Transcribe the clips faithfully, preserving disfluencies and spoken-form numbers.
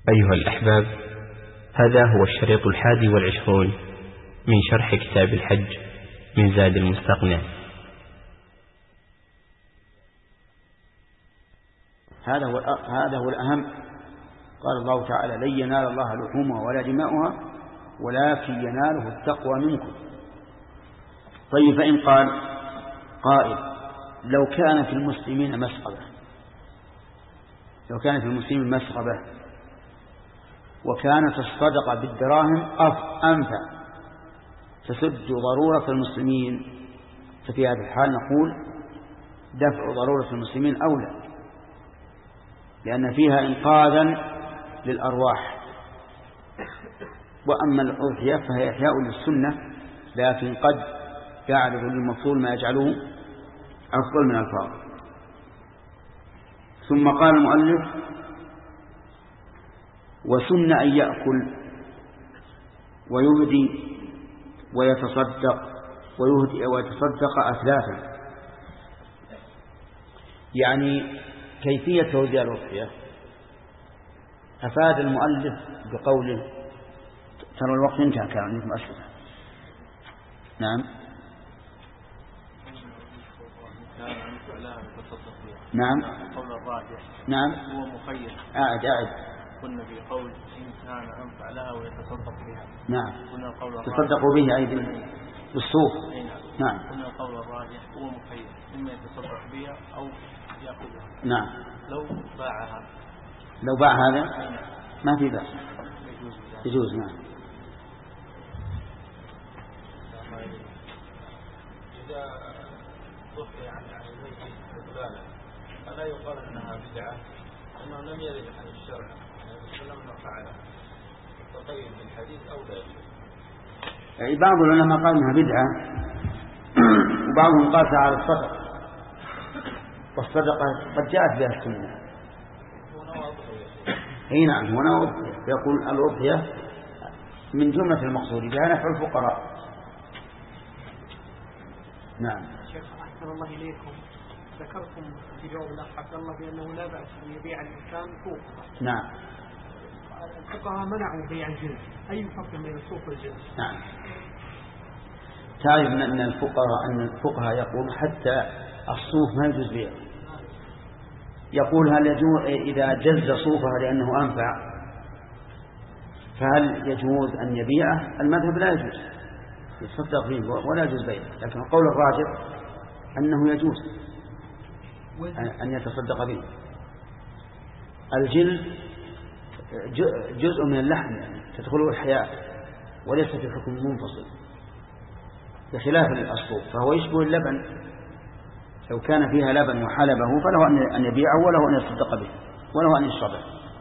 أيها الأحباب، هذا هو الشريط الحادي والعشرون من شرح كتاب الحج من زاد المستقنع. هذا هو هذا هو الأهم. قال الله تعالى: لن ينال الله لحومها ولا دماؤها ولكن يناله التقوى منكم. طيب، فإن قال قائل: لو كان في المسلمين مسغبة لو كان في المسلمين مسغبة وكانت الصدقة بالدراهم أنفع تسد ضرورة المسلمين، ففي هذا الحال نقول دفع ضرورة المسلمين أولى، لأن فيها إنقاذا للأرواح. وأما الأضحية فهي إحياء للسنة، لكن قد يعرض للمفضول ما يجعله أفضل من الفاضل. ثم قال المؤلف: وسن أن يأكل ويهدي ويتصدق ويهدي ويتصدق أثلاثا. يعني كيفية توزيع الأضحية أفاد المؤلف بقوله: ترى الوقت انتهى، كان عندكم أسئلة. نعم نعم قول الراجح نعم هو مخير. أعد أعد كنا في قول إن كان أنفع لها ويتصدق بها. نعم كنا قول الراجح تصدقوا به أيدي بالسوق. نعم كنا قول الراجح هو مخير، إما يتصدق بها أو يأخذها. نعم لو باعها لو باع هذا ما في بأس، يجوز. يجوز. نعم. إذا ضحي عن الميت فلانا ألا يقال أنها بدعة؟ أنه لم يرد عن الشرع وسلم ما فعله تقيد بالحديث أو لا؟ يعني بعض العلماء قال انها بدعة، وبعضهم قال على الصدقة، والصدقة قد جاءت بها السنة. اي نعم، هو نوع أضحية. يقول الأضحية من جملة المقصود بها نفع الفقراء. نعم. شيخ أحسن الله إليكم، ذكرتم في جواب الأخ عبد الله بأنه لا بأس أن يبيع الإنسان سوق. نعم. الفقهاء منعوا بيع الجنس، أي الفرق بين السوق والجنس؟ نعم. تعرف أن الفقهاء أن الفقهاء يقول حتى الصوف ما يجوز بيعه. يقول: هل يجوز إذا جز صوفها لأنه أنفع فهل يجوز أن يبيعه؟ المذهب لا يجوز، يتصدق فيه ولا يجوز بيعه، لكن القول الراجح أنه يجوز أن يتصدق به. الجلد جزء من اللحم، يعني تدخله الحياة وليس في حكم منفصل، بخلاف الصوف فهو يشبه اللبن. لو كان فيها لبن وحلبه فله أن يبيعه وله أن يتصدق به وله أن يشربه.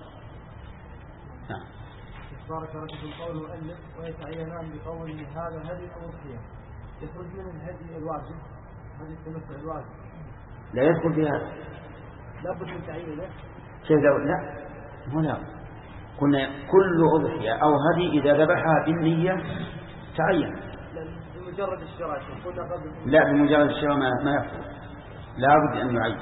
نعم. بارك الله فيكم. قول المؤلف: ويتعينان بقول هذا هدي أو أضحية، يخرج من الهدي الواجب، هدي التمتع الواجب لا يدخل في هذا، لا بد من تعيينه. كيف؟ لا هنا قلنا كل أضحية أو هدي إذا ذبحها بالنية تعين. بمجرد الشراء قلنا قبل. لا، بمجرد الشراء ما ما يفعل، لا بد أن يعين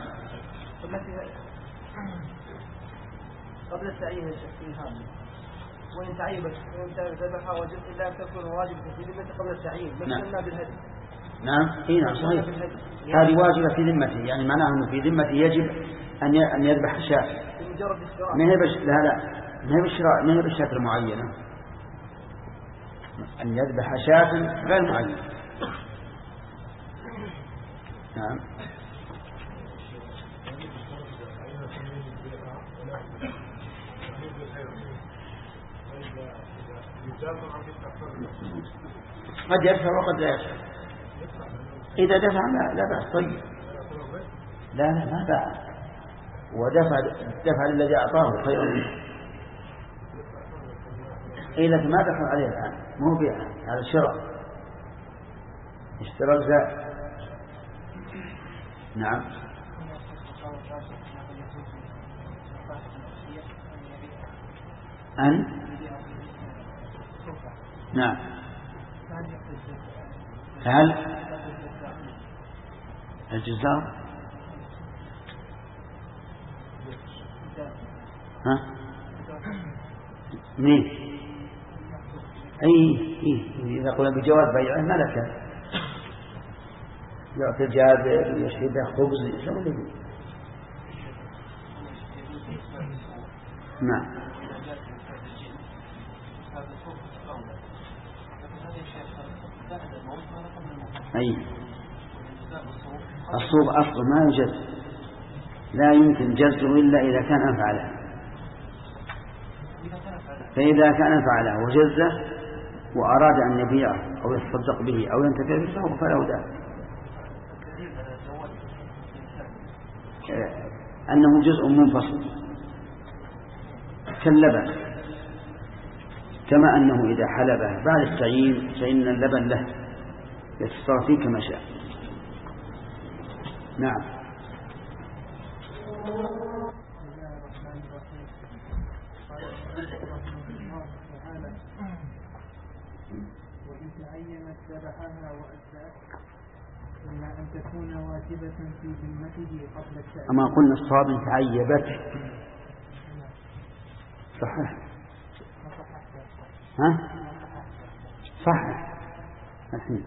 قبل التعيين الشخصي هذا. وإن تعيبت وإن ذبحها وجب إلا أن تكون واجبة في ذمته قبل التعيين، مثلنا بالهدي. نعم. إيه نعم صحيح، هذه واجبة في ذمته، يعني معناه أنه في ذمته يجب أن أن يذبح شاة. بمجرد الشراء. ما هي بش... لا لا ما هي بالشراء، ما هي بالشاة المعينة، أن يذبح شاة غير معينة. نعم. قد يدفع وقد لا يدفع. إذا دفع لا لا بأس. طيب لا لا ما باع، ودفع دفع للذي أعطاه خير منه. إيه لكن ما دخل عليه الآن، مو بيع، هذا شراء، اشترى الزائد. نعم. أن نعم. هل الجزار ها منين؟ أي إيه إذا قلنا بجواز بيعه ما لك يعطي الجابر ويشهده خبز شو اللي يقول؟ نعم. أي الصوب أصله ما يجز، لا يمكن جزه إلا إذا كان أفعله، فإذا كان فعله وجزه وأراد أن يبيعه أو يتصدق به أو ينتفع به فله ذلك، أنه جزء منفصل كاللبن، كما أنه إذا حلبه بعد التعيين فإن اللبن له يتصرف فيه كما شاء. نعم. وإن تعينت ذبحها وأجزأت إلا أن تكون واجبة في ذمته قبل التأيين. أما قلنا الصواب تعيبت صحيح. ها صحيح الحين.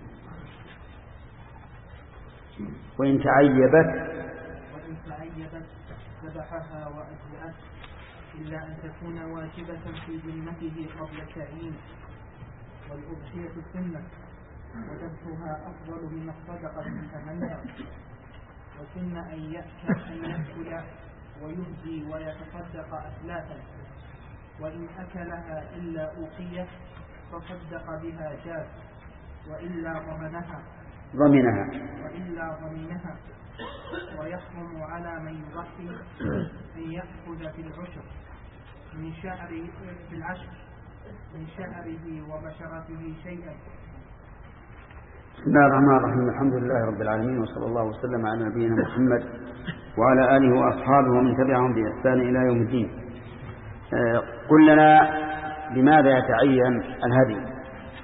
وإن تعيبت وإن تعيبت ذبحها وأجزأت إلا أن تكون واجبة في ذمته قبل التعيين. والأضحية سنة وذبحها أفضل من الصدقة ثمنها، وسن أن يأكل ويهدي ويتصدق أثلاثا، وإن أكلها إلا أوقية فصدق بها جاز، وإلا ضمنها ضمنها وإلا ضمنها ويحرم على من يضحي أن يأخذ في العشر من شعر في العشر من شعره وبشرته شيئا. بسم الله الرحمن الرحيم. الحمد لله رب العالمين، وصلى الله وسلم على نبينا محمد وعلى آله وأصحابه ومن تبعهم بإحسان إلى يوم الدين. قل لنا لماذا يتعين الهدي؟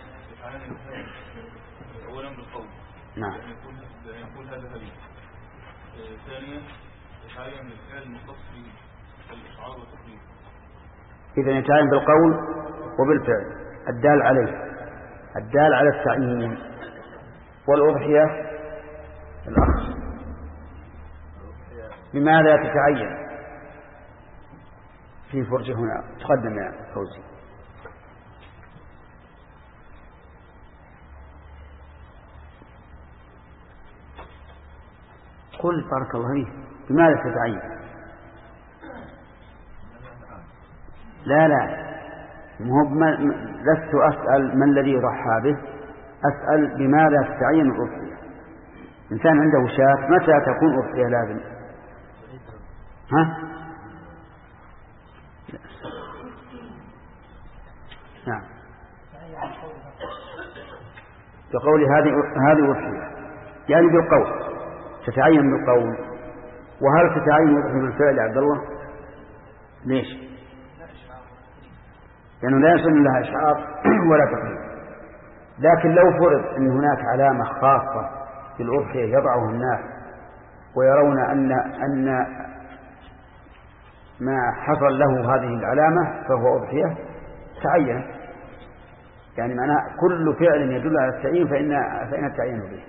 أولا بالقول. نعم. يقول هذا هدي. ثانيا يتعين الفعل المختص بالإشعار والتقرير. إذا يتعين بالقول وبالفعل الدال عليه، الدال على التعيين. والأضحية الأخ لماذا تتعين في فرجه هنا؟ تقدم يا فوزي. قل بارك الله فيك لماذا تتعين؟ لا لا مو لست أسأل ما الذي يضحى به، أسأل بماذا تتعين الأضحية. إنسان عنده شاة متى تكون أضحية لازم؟ ها؟ نعم. بقول هذه هذه أضحية يعني بالقول، تتعين بالقول. وهل تتعين بالفعل يا عبد الله؟ ليش؟ لأنه لا يسن لها إشعار ولا تقرير. لكن لو فرض أن هناك علامة خاصة في الأضحية يضعه الناس ويرون أن أن ما حصل له هذه العلامة فهو أضحية تعين، يعني معناه كل فعل يدل على التعيين فإن فإن التعيين به.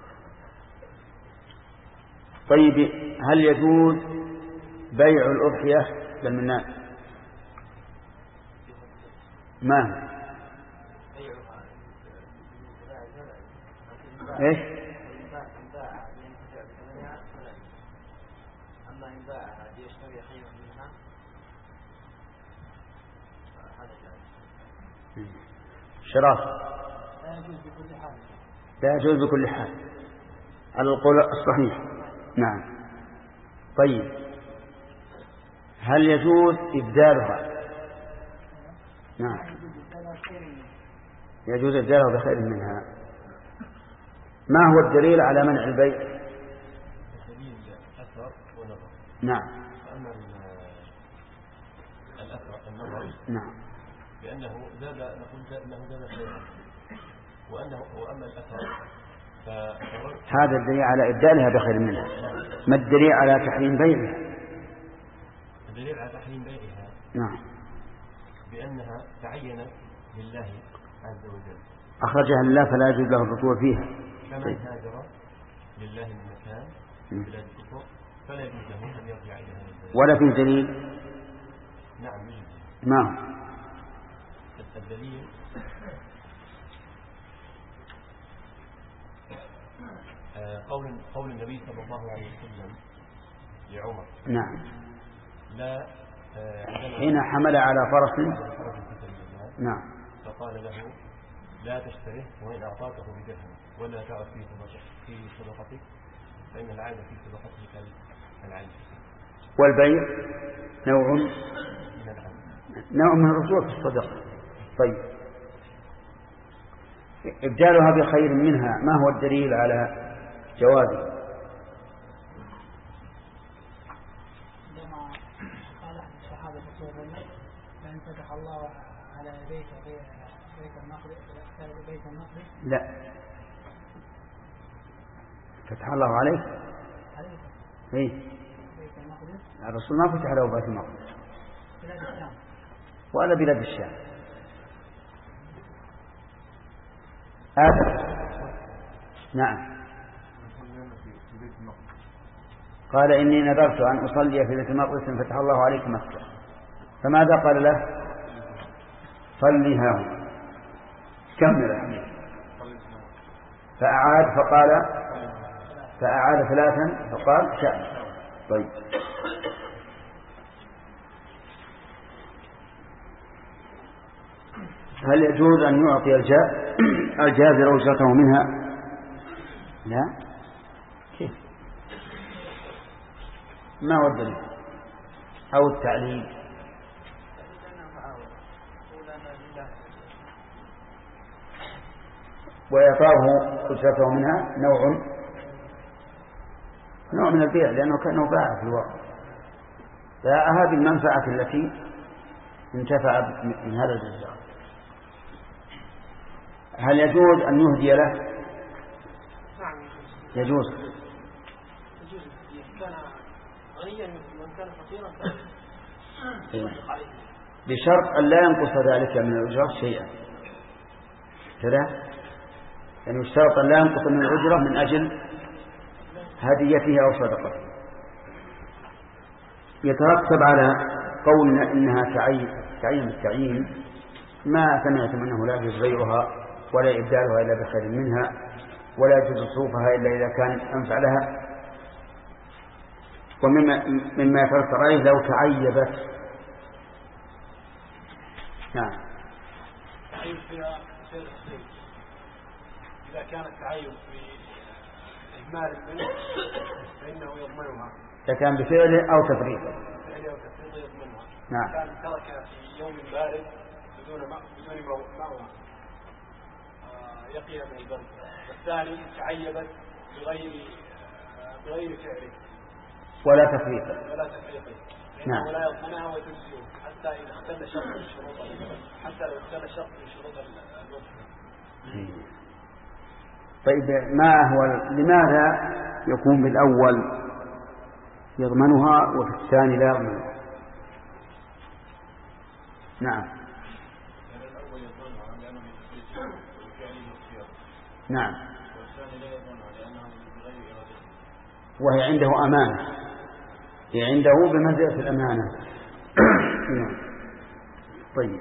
طيب هل يجوز بيع الأضحية للمنان؟ ما ايش؟ شراف لا يجوز بكل حال على القول الصحيح. نعم. طيب هل يجوز إبدالها؟ نعم يجوز إبدالها بخير منها. ما هو الدليل على منع البيع؟ دليل أثر ونظر. نعم. أما الأثر النظر نعم لأنه زاد، نقول أنه زاد خيرا، وأنه وأما الأثر هذا الدليل على إبدالها بخير منها. ما الدليل على تحريم بيعها؟ الدليل على تحريم بيعها نعم بأن لأنها تعينت لله عز وجل أخرجها لله فلا يجوز له الرجوع فيها. كمن هاجر لله من مكان بلاد الكفر فلا يجوز له أن يرجع إلى هذا البلد. ولا في دليل؟ نعم يوجد. نعم. الدليل قول قول النبي صلى الله عليه وسلم لعمر. نعم. لا حين حمل على فرس. نعم. فقال له لا تشتريه وإن أعطاكه بدرهم ولا تعد في صدقتك في صدقتك فإن العادة في صدقتك كالعين. والبيع نوع من العين. نوع من الرجوع في الصدقة. طيب إبدالها بخير منها ما هو الدليل على جوازه؟ عندما قال أحد الصحابة رسول الله لأن فتح الله على بيت بيت المقدس بيت المقدس. لا فتح الله عليك عليك ايه بيت المقدس. الرسول ما فتح له بيت المقدس بلاد الشام ولا بلاد الشام. آدم. نعم. قال إني نذرت أن أصلي في بيت المقدس فتح الله عليك مكة. فماذا قال له؟ صلي هنا. كمل أحمد. فأعاد فقال فأعاد ثلاثا فقال شأن. طيب هل يجوز أن يعطي الجابر أجرته منها؟ لا. كيف؟ ما هو الدليل أو التعليل؟ ويعطاه أجرته منها نوع نوع من البيع لأنه كأنه باع في الواقع. فهذه المنفعة التي انتفع من هذا الجزاء. هل يجوز أن يهدي له؟ نعم يجوز. يجوز. كان غنيا من كان فقيرا بشرط أن لا ينقص ذلك من الأجرة شيئا كذا، يعني يشترط أن لا ينقص من الأجرة من أجل هديته أو صدقته. يترتب على قولنا إنها تعين التعيين ما سمعتم أنه لا يجوز غيرها ولا إبدالها إلا بخير منها ولا يجوز صوفها إلا إذا كان أنفع لها. ومما مما يترتب عليه لو تعيبت. نعم. تعيب فيها سير السير إذا كان التعيب بإهمال منه فإنه يضمنها. إذا كان بفعله أو تفريطه. بفعله أو تفريطه يضمنها. نعم. كان ترك في يوم بارد بدون ماء بدون ماء يقي من البرد. والثاني تعيبت بغير بغير فعله ولا تفريطه. ولا تفريطه. نعم. ولا يضمنها وتجزئه حتى إذا اختل شرط من شروط حتى لو اختل شرط من شروط الوضع. طيب ما هو لماذا يكون بالأول يضمنها وفي الثاني لا يضمنها؟ نعم. الأول يضمنها لأنه يتفريط وفعله اختيار. نعم. والثاني لا يضمنها لأنه بغير إرادته. وهي عنده أمانة، هي عنده بمنزلة الأمانة. طيب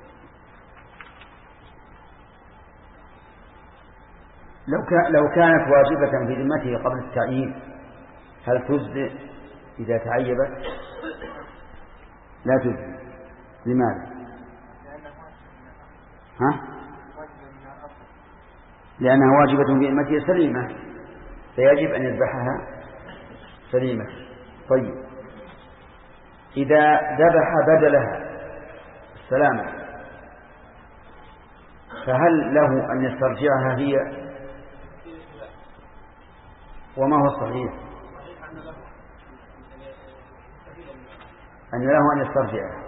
لو كان لو كانت واجبة في ذمته قبل التعيين هل تجزئ إذا تعيبت؟ لا تجزئ. لماذا؟ ها؟ لأنها واجبة في ذمته سليمة فيجب أن يذبحها سليمة. طيب إذا ذبح بدلها السلامة فهل له أن يسترجعها هي؟ وما هو الصحيح؟ أن له أن يسترجعها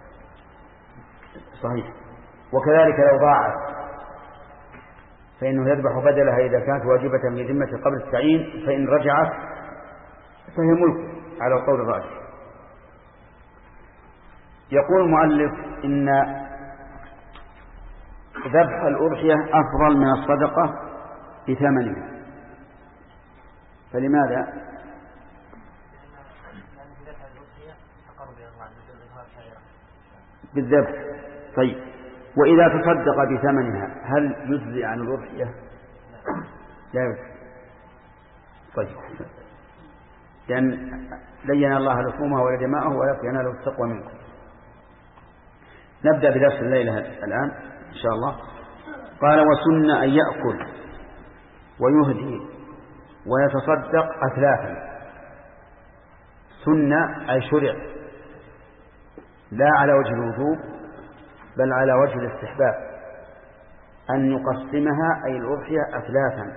صحيح. وكذلك لو ضاعت فإنه يذبح بدلها إذا كانت واجبة في ذمته قبل التعيين فإن رجعت فهي ملك على القول الراجح. يقول المؤلف إن ذبح الأضحية أفضل من الصدقة بثمنها. فلماذا؟ بالذبح. طيب، وإذا تصدق بثمنها هل يجزي عن الأضحية؟ لا يجزي. طيب، لأن لن ينال الله لحومها ولا دماءه ولكن يناله التقوى منكم. نبدأ بدرس الليلة الآن إن شاء الله. قال: وسن أن يأكل ويهدي ويتصدق أثلاثا. سن أي شرع، لا على وجه الوجوب بل على وجه الاستحباب، أن يقسمها أي الأضحية أثلاثا،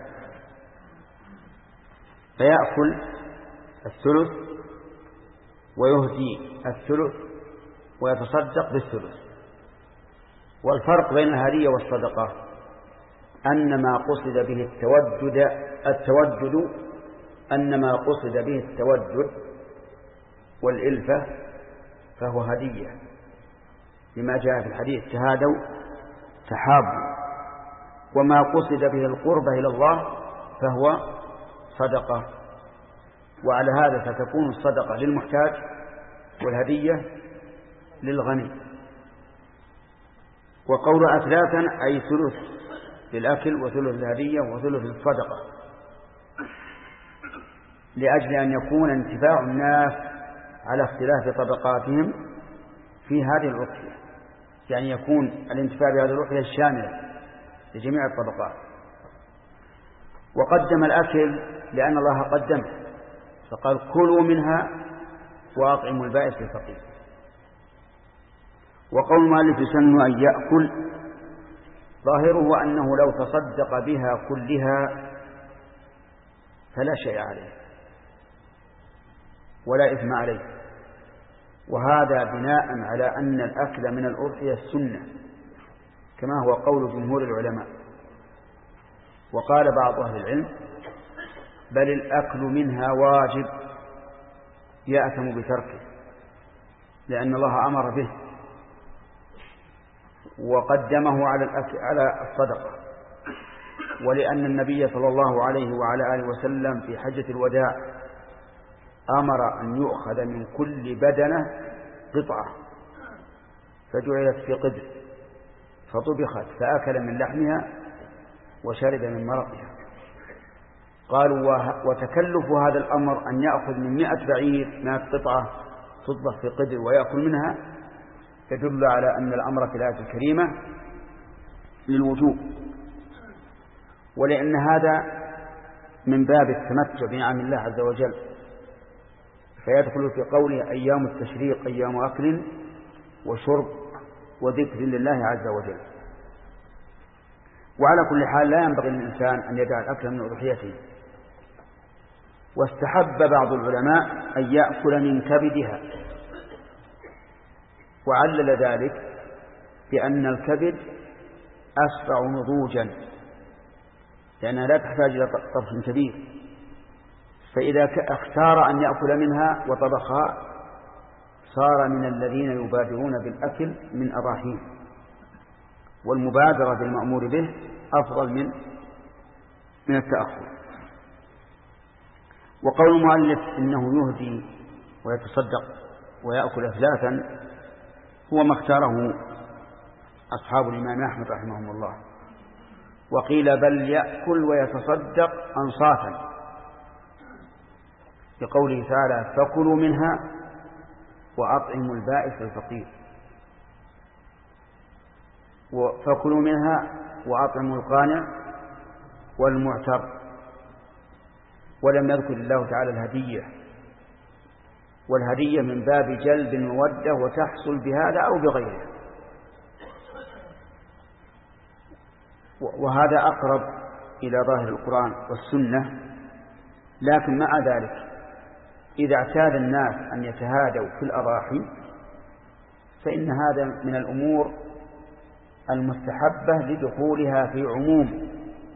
فيأكل الثلث ويهدي الثلث ويتصدق بالثلث. والفرق بين الهدية والصدقة أن ما قصد به التودد التودد أن ما قصد به التودد والإلفة فهو هدية، لما جاء في الحديث: تهادوا تحابوا. وما قصد به القربة إلى الله فهو صدقة. وعلى هذا فتكون الصدقة للمحتاج والهدية للغني. وقول أثلاثا أي ثلث للأكل وثلث للهدية وثلث للصدقة، لأجل أن يكون انتفاع الناس على اختلاف طبقاتهم في هذه الأضحية، يعني يكون الانتفاع بهذه الأضحية الشاملة لجميع الطبقات. وقدم الأكل لأن الله قدمه، فقال: كلوا منها وأطعموا البائس الفقير. وقول المؤلف: يسن أن يأكل، ظاهره أنه لو تصدق بها كلها فلا شيء عليه ولا إثم عليه، وهذا بناء على أن الأكل من الأضحية السنة كما هو قول جمهور العلماء. وقال بعض أهل العلم: بل الأكل منها واجب يأثم بتركه، لأن الله أمر به وقدمه على الأكل على الصدقة، ولأن النبي صلى الله عليه وعلى آله وسلم في حجة الوداع أمر أن يؤخذ من كل بدنة قطعة فجعلت في قدر فطبخت فأكل من لحمها وشرب من مرقها. قالوا: وتكلف هذا الأمر أن يأخذ من مئة بعير مئة قطعة تطبخ في قدر ويأكل منها يدل على أن الأمر في الآية الكريمة للوجوب، ولأن هذا من باب التمتع بنعم الله عز وجل، فيدخل في قوله: أيام التشريق أيام أكل وشرب وذكر لله عز وجل. وعلى كل حال لا ينبغي للإنسان أن يدع الأكل من أضحيته. واستحب بعض العلماء أن يأكل من كبدها، وعلل ذلك بأن الكبد أسرع نضوجا لأنها لا تحتاج إلى طبخ كبير، فإذا اختار أن يأكل منها وطبخها صار من الذين يبادرون بالأكل من أضاحيه، والمبادرة بالمأمور به أفضل من من التأخر. وقول المؤلف إنه يهدي ويتصدق ويأكل أثلاثا هو ما اختاره أصحاب الإمام أحمد رحمهم الله. وقيل: بل يأكل ويتصدق أنصافا، بقوله تعالى: فكلوا منها وأطعموا البائس الفقير. فكلوا منها وأطعموا القانع والمعتر. ولم يذكر الله تعالى الهدية، والهدية من باب جلب المودة وتحصل بهذا أو بغيره، وهذا أقرب إلى ظاهر القرآن والسنة. لكن مع ذلك إذا اعتاد الناس أن يتهادوا في الأضاحي فإن هذا من الأمور المستحبة لدخولها في عموم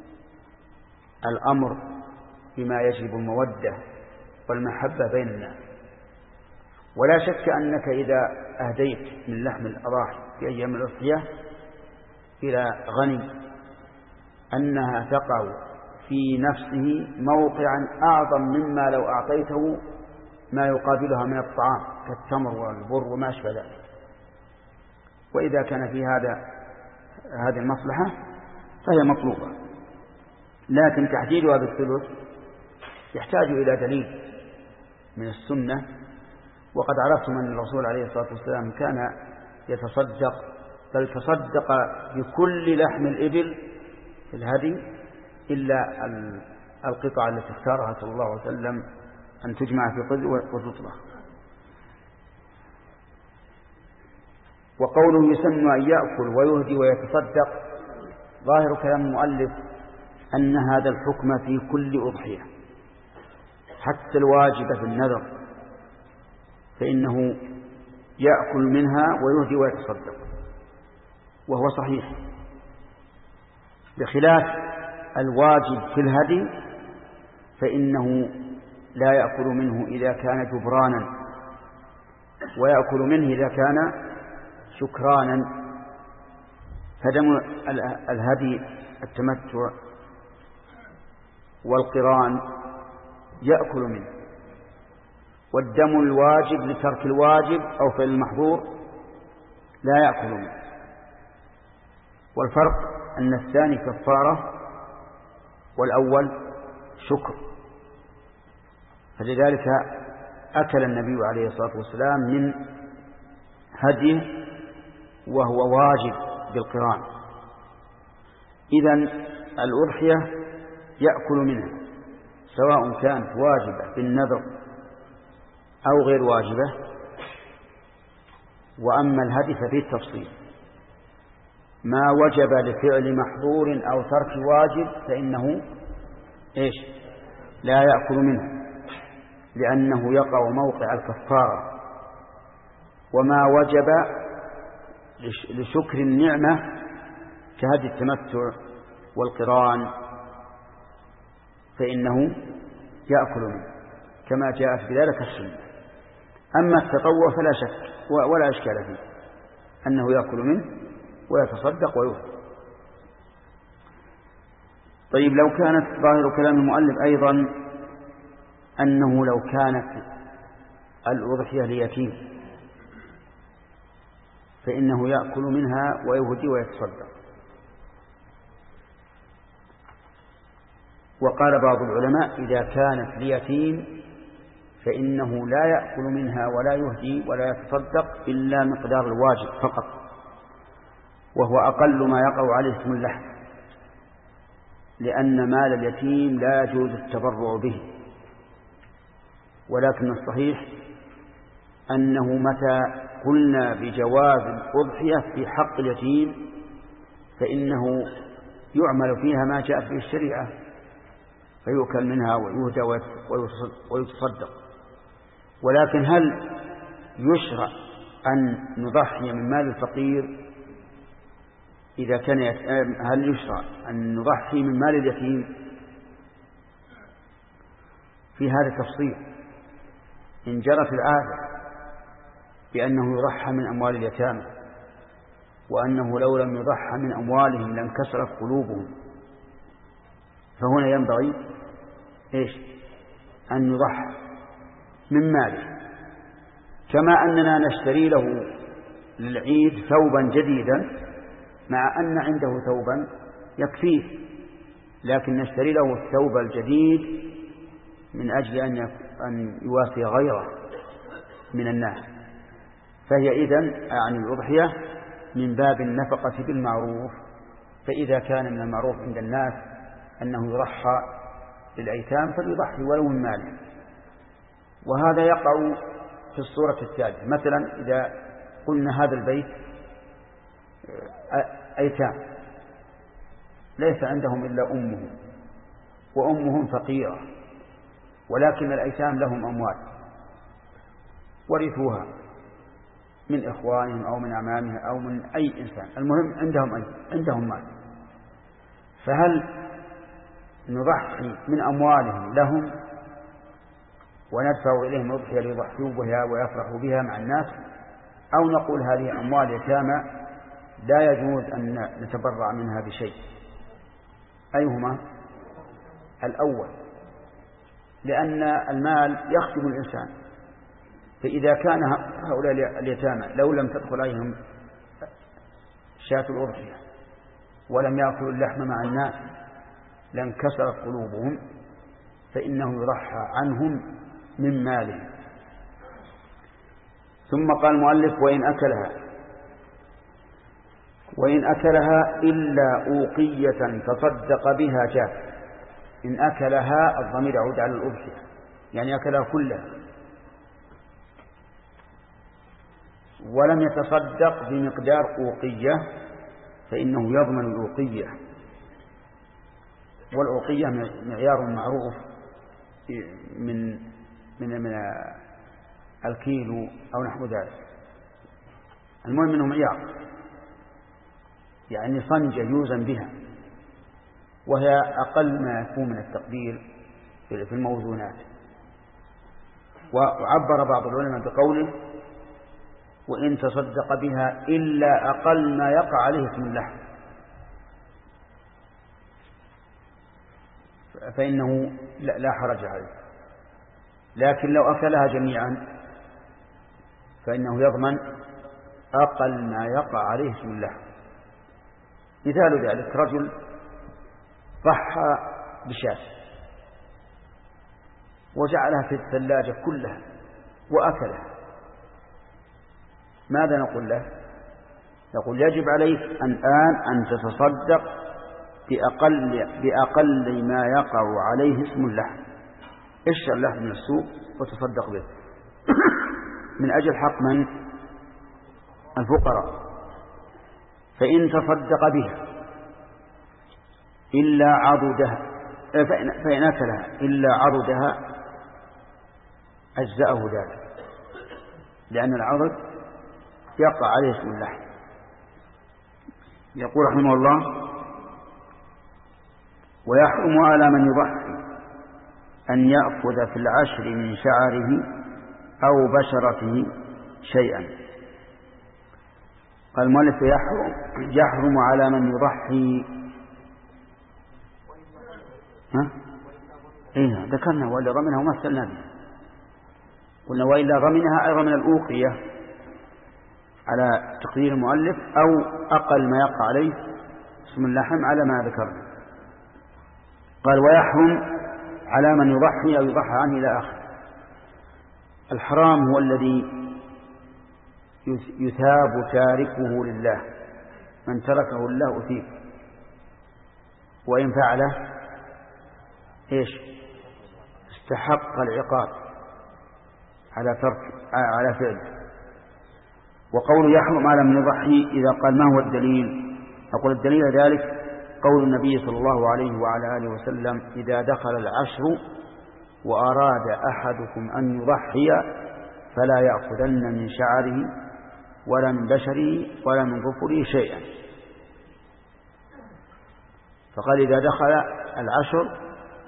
الأمر بما يجب المودة والمحبة بين الناس. ولا شك أنك إذا أهديت من لحم الأضاحي في أيام الأضحية إلى غني أنها تقع في نفسه موقعا أعظم مما لو أعطيته ما يقابلها من الطعام كالتمر والبر وما أشبه ذلك. وإذا كان في هذا هذه المصلحة فهي مطلوبة، لكن تحديدها بالثلث يحتاج إلى دليل من السنة. وقد عرفتم أن الرسول عليه الصلاة والسلام كان يتصدق، بل تصدق بكل لحم الإبل في الهدي إلا القطع التي اختارها صلى الله عليه وسلم أن تجمع في قدر وتطبخ. وقوله يسن أن يأكل ويهدي ويتصدق، ظاهر كلام المؤلف أن هذا الحكم في كل أضحية حتى الواجبة في النذر، فإنه يأكل منها ويهدي ويتصدق، وهو صحيح، بخلاف الواجب في الهدي فإنه لا يأكل منه إذا كان جبرانا، ويأكل منه إذا كان شكرانا. فدم الهدي التمتع والقران يأكل منه، والدم الواجب لترك الواجب أو فعل المحظور لا يأكل منه. والفرق أن الثاني كفارة والأول شكر، فلذلك أكل النبي عليه الصلاة والسلام من هديه وهو واجب بالقران. إذن الأضحية يأكل منها سواء كانت واجبة بالنذر أو غير واجبة. وأما الهدي ففيه التفصيل، ما وجب لفعل محظور أو ترك واجب فإنه إيش لا يأكل منه، لأنه يقع موقع الكفارة. وما وجب لشكر النعمة كهدي التمتع والقران فإنه يأكل منه كما جاءت بذلك السنة. أما التطوع فلا شك ولا إشكال فيه أنه يأكل منه ويتصدق ويهدي. طيب، لو كانت ظاهر كلام المؤلف أيضا أنه لو كانت الأضحية ليتيم فإنه يأكل منها ويهدي ويتصدق. وقال بعض العلماء إذا كانت ليتيم فإنه لا يأكل منها ولا يهدي ولا يتصدق إلا مقدار الواجب فقط، وهو أقل ما يقع عليه اسم اللحم، لأن مال اليتيم لا يجوز التبرع به. ولكن الصحيح أنه متى قلنا بجواز الأضحية في حق اليتيم فإنه يعمل فيها ما جاء في الشريعة، فيؤكل منها ويهدى ويتصدق. ولكن هل يشرع أن نضحي من مال الفقير إذا كان يت... هل يشرع أن نضحي من مال اليتيم؟ في هذا تفصيل. إن جرت العادة بأنه يضحى من أموال اليتامى، وأنه لو لم يضحى من أموالهم لانكسرت قلوبهم، فهنا ينبغي إيش أن يضحى من ماله، كما أننا نشتري له للعيد ثوبا جديدا مع أن عنده ثوبا يكفيه، لكن نشتري له الثوب الجديد من أجل أن يواسي غيره من الناس. فهي إذن يعني الأضحية من باب النفقة بالمعروف. فإذا كان من المعروف عند الناس أنه يضحى للأيتام فليضحي ولو من ماله. وهذا يقع في الصورة التالية: مثلا إذا قلنا هذا البيت أيتام ليس عندهم إلا أمهم، وأمهم فقيرة، ولكن الأيتام لهم أموال ورثوها من إخوانهم أو من أعمامهم أو من أي إنسان، المهم عندهم أي عندهم مال. فهل نضحي من أموالهم لهم وندفع إليهم الأضحية ليضحوا بها ويفرحوا بها مع الناس، أو نقول هذه أموال يتامى لا يجوز أن نتبرع منها بشيء. أيهما؟ الأول، لأن المال يخدم الإنسان، فإذا كان هؤلاء اليتامى لو لم تدخل عليهم شاة الأضحية ولم يأكلوا اللحم مع الناس لانكسرت قلوبهم، فإنه يضحى عنهم من مالهم. ثم قال المؤلف وإن أكلها وإن أكلها إلا أوقية تصدق بها جاف. إن أكلها الضمير يعود على الأضحية، يعني أكلها كلها ولم يتصدق بمقدار أوقية فإنه يضمن الأوقية، والأوقية معيار معروف من من من الكيلو أو نحو ذلك. المهم أنه معيار، يعني صنجة يوزن بها، وهي أقل ما يكون من التقدير في الموزونات. وعبر بعض العلماء بقوله وإن تصدق بها إلا أقل ما يقع عليه اسم اللحم، فإنه لا حرج عليه. لكن لو أكلها جميعا فإنه يضمن أقل ما يقع عليه اسم اللحم. مثال ذلك رجل ضحى بشاة وجعلها في الثلاجة كلها وأكلها، ماذا نقول له؟ نقول يجب عليك الآن أن تتصدق بأقل, بأقل ما يقع عليه اسم اللحم. اشتر اللحم من السوق وتصدق به من أجل حق من؟ الفقراء. فإن تصدق بها إلا عضدها فإن أكلها إلا عضدها أجزأه ذلك، لأن العضد يقع عليه اسم اللحم. يقول رحمه الله ويحرم على من يضحي أن يأخذ في العشر من شعره أو بشرته شيئا. قال المؤلف يحرم, يحرم على من يضحي. ها؟ إيه ذكرنا وإلا ضمنها ومثلنا بها، قلنا وإلا ضمنها أيضا من الأوقية على تقدير المؤلف أو أقل ما يقع عليه اسم اللحم على ما ذكرنا. قال ويحرم على من يضحي أو يضحى عنه إلى آخر. الحرام هو الذي يثاب تاركه لله، من تركه الله أثيب، وإن فعله إيش استحق العقاب على ترك على فعله. وقول يحرم على من يضحي إذا قال ما هو الدليل؟ أقول الدليل ذلك قول النبي صلى الله عليه وعلى آله وسلم إذا دخل العشر وأراد أحدكم أن يضحي فلا يأخذن من شعره ولا من بشره ولا من ظفره شيئا. فقال إذا دخل العشر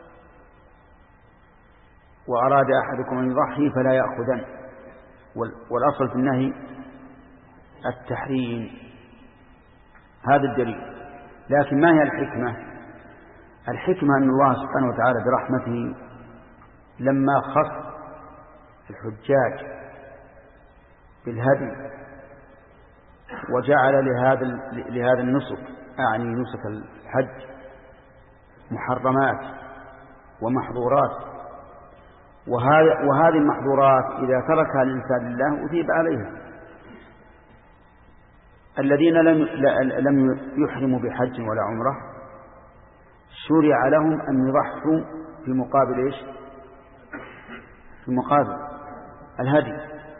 وأراد أحدكم أن يضحي فلا يأخذن، والأصل في النهي التحريم. هذا الدليل. لكن ما هي الحكمة؟ الحكمة أن الله سبحانه وتعالى برحمته لما خص الحجاج بالهدي وجعل لهذا لهذا النسك، أعني نسك الحج، محرمات ومحظورات، وهذه المحظورات إذا تركها الإنسان لله أثيب عليها. الذين لم لم يحرموا بحج ولا عمرة شرع لهم أن يضحوا في مقابل إيش؟ في مقابل الهدي.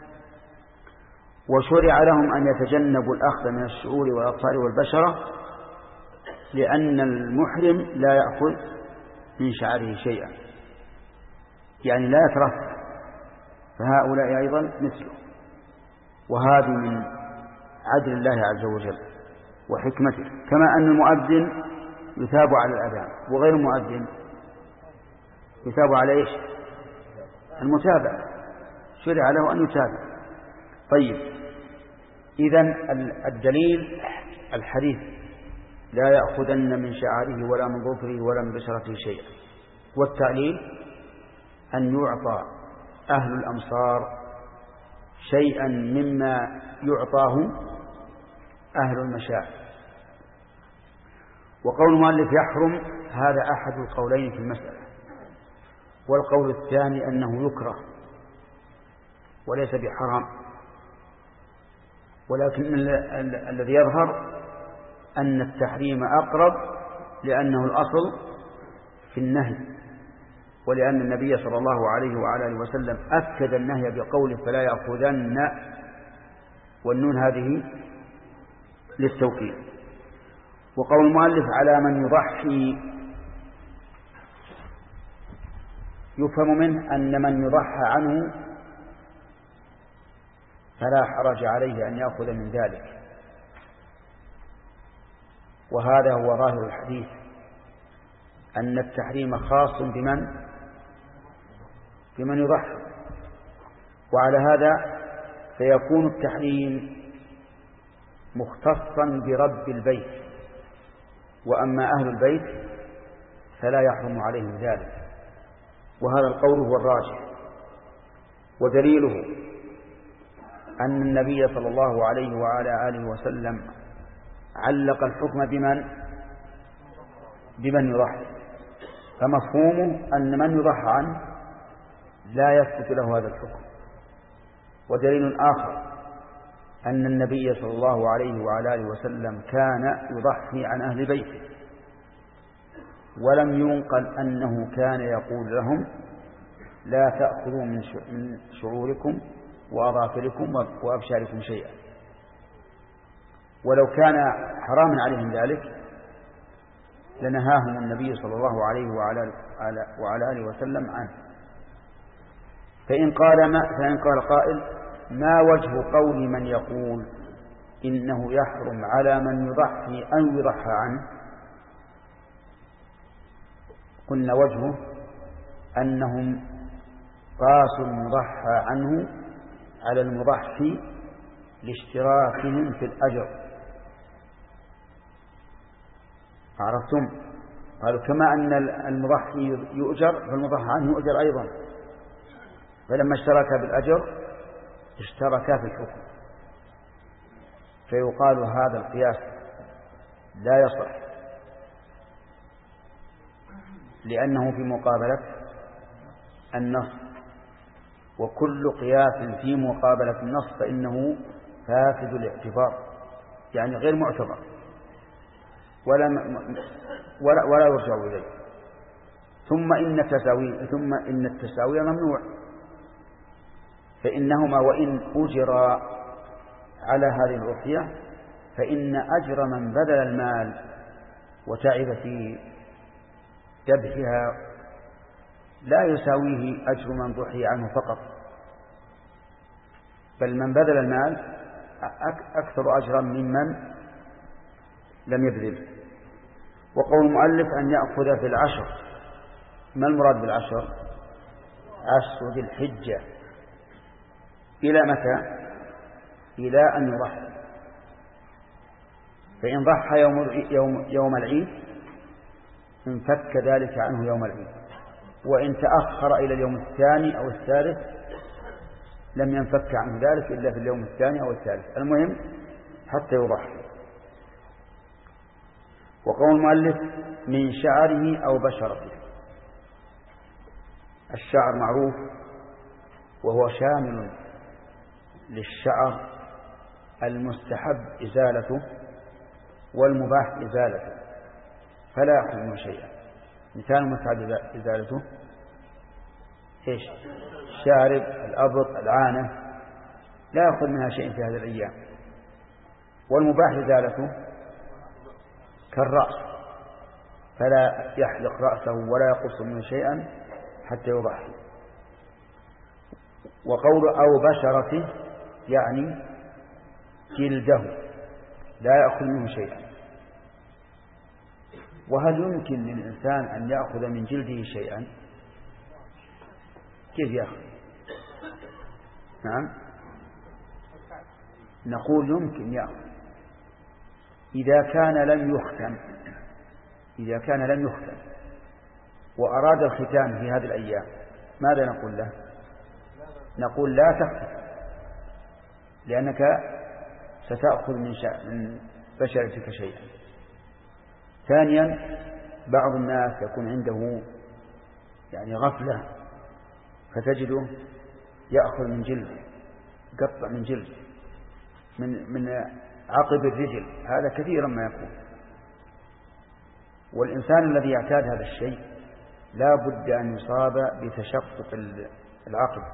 وشرع لهم أن يتجنبوا الأخذ من الشعور والأطفال والبشرة، لأن المحرم لا يأخذ من شعره شيئا، يعني لا يترفع، فهؤلاء أيضا مثله. وهذه من عدل الله عز وجل وحكمته، كما أن المؤذن يثاب على الأذان وغير المؤذن يثاب على إيش؟ المتابعة، شرع له أن يتابع. طيب، إذن الدليل الحديث لا يأخذن من شعره ولا من ظفره ولا من بشرته شيئا، والتعليل أن يعطى أهل الأمصار شيئا مما يعطاه أهل المشاعر. وقول المؤلف يحرم هذا أحد القولين في المسألة، والقول الثاني أنه يكره وليس بحرام، ولكن الذي يظهر أن التحريم أقرب لأنه الأصل في النهي، ولأن النبي صلى الله عليه وعلى آله وسلم أكد النهي بقوله فلا يأخذن، والنون هذه للتوكيد. وقول المؤلف على من يضحي يفهم منه أن من يضحى عنه فلا حرج عليه أن يأخذ من ذلك، وهذا هو ظاهر الحديث أن التحريم خاص بمن بمن يضحي، وعلى هذا فيكون التحريم مختصا برب البيت، وأما أهل البيت فلا يحرم عليهم ذلك، وهذا القول هو الراجح. ودليله أن النبي صلى الله عليه وعلى آله وسلم علق الحكم بمن بمن يضحي، فمفهومه أن من يضحى عنه لا يثبت له هذا الحكم. ودليل آخر أن النبي صلى الله عليه وعلى آله وسلم كان يضحي عن أهل بيته، ولم ينقل أنه كان يقول لهم لا تأخذوا من شعوركم وأظافركم وأبشاركم شيئا، ولو كان حراما عليهم ذلك لنهاهم النبي صلى الله عليه وعلى آله وسلم عنه. فإن قال, ما فإن قال قائل ما وجه قول من يقول إنه يحرم على من يضحي أن يضحى عنه؟ قلنا وجهه أنهم قاسوا المضحى عنه على المضحي لاشتراكهم في الأجر. عرفتم؟ قالوا كما أن المضحي يؤجر فالمضحى عنه يؤجر أيضا، فلما اشتركا بالأجر اشتركا في الحكم، فيقال هذا القياس لا يصح لأنه في مقابلة النص، وكل قياس في مقابلة النص فإنه فاسد الاعتبار، يعني غير معتبر ولا ولا, ولا يرجع إليه. ثم إن التساوي ثم إن التساوي ممنوع، فإنهما وإن أجرا على هذه الأضحية فإن أجر من بذل المال وتعب في ذبحها لا يساويه أجر من ضحي عنه فقط، بل من بذل المال أكثر أجرا ممن لم يبذل. وقول المؤلف أن يأخذ في العشر، ما المراد بالعشر؟ عشر ذي الحجة. إلى متى؟ إلى أن يضحي، فإن ضحى يوم, يوم, يوم العيد انفك ذلك عنه يوم العيد، وإن تأخر إلى اليوم الثاني أو الثالث لم ينفك عنه ذلك إلا في اليوم الثاني أو الثالث، المهم حتى يضحي. وقول المؤلف من شعره أو بشرته، الشعر معروف وهو شامل للشعر المستحب إزالته والمباح إزالته، فلا يأخذ منه شيئا. مثال مستحب إزالته إيش؟ الشارب، الأبط، العانة، لا يأخذ منها شيء في هذه الأيام. والمباح إزالته كالرأس، فلا يحلق رأسه ولا يقص منه شيئا حتى يضحي. وقول أو بشرته يعني جلده لا يأخذ منه شيئا. وهل يمكن للإنسان أن يأخذ من جلده شيئا؟ كيف يأخذ؟ نعم نقول يمكن يأخذ، إذا كان لم يختم إذا كان لم يختم وأراد الختان في هذه الأيام ماذا نقول له؟ نقول لا تختم، لأنك ستأخذ من, من بشرتك شيئا. ثانيا بعض الناس يكون عنده يعني غفلة فتجده يأخذ من جلده، قطع من جلد من من عقب الرجل، هذا كثيرا ما يكون. والإنسان الذي يعتاد هذا الشيء لا بد أن يصاب بتشقق العقل،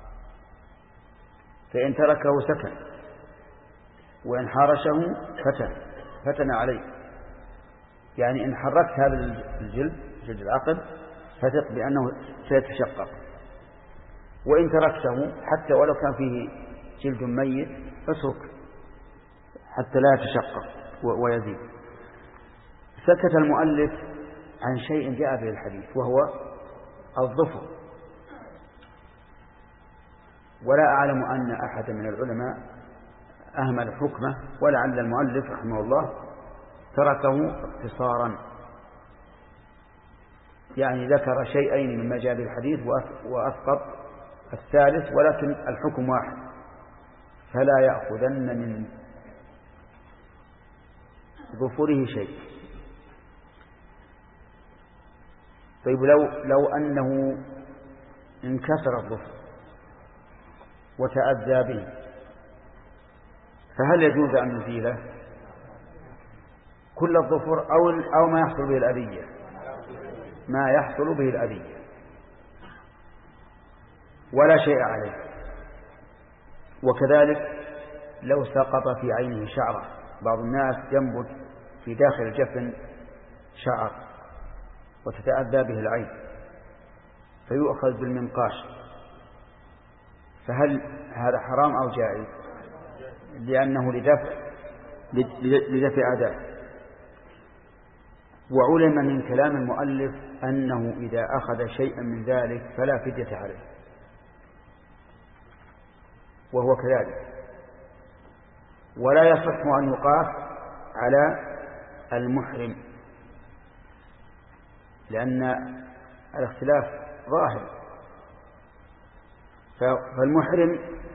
فإن تركه سكن، وإن حارشه فتن فتن عليه. يعني إن حركت هذا الجلد جلد العقل فثق بأنه سيتشقق، وإن تركته حتى ولو كان فيه جلد ميت فاترك حتى لا يتشقق ويزيد. سكت المؤلف عن شيء جاء به الحديث وهو الظفر، ولا أعلم أن أحد من العلماء أهمل حكمه، ولعل المؤلف رحمه الله تركه اختصارا، يعني ذكر شيئين مما جاء به الحديث وأسقط الثالث، ولكن الحكم واحد، فلا يأخذن من ظفره شيء. طيب لو, لو أنه انكسر الظفر وتأذى به فهل يجوز أن نزيله كل الظفر أو, أو ما يحصل به الأذية؟ ما يحصل به الأذية ولا شيء عليه. وكذلك لو سقط في عينه شعرة، بعض الناس ينبت في داخل الجفن شعر وتتأذى به العين فيؤخذ بالمنقاش، فهل هذا حرام أو جائز؟ لأنه لدفع لدفع أداء. وعلم من كلام المؤلف أنه إذا أخذ شيئا من ذلك فلا فدية عليه، وهو كذلك. ولا يصح أن يقاس على المحرم، لأن الاختلاف ظاهر، فالمحرم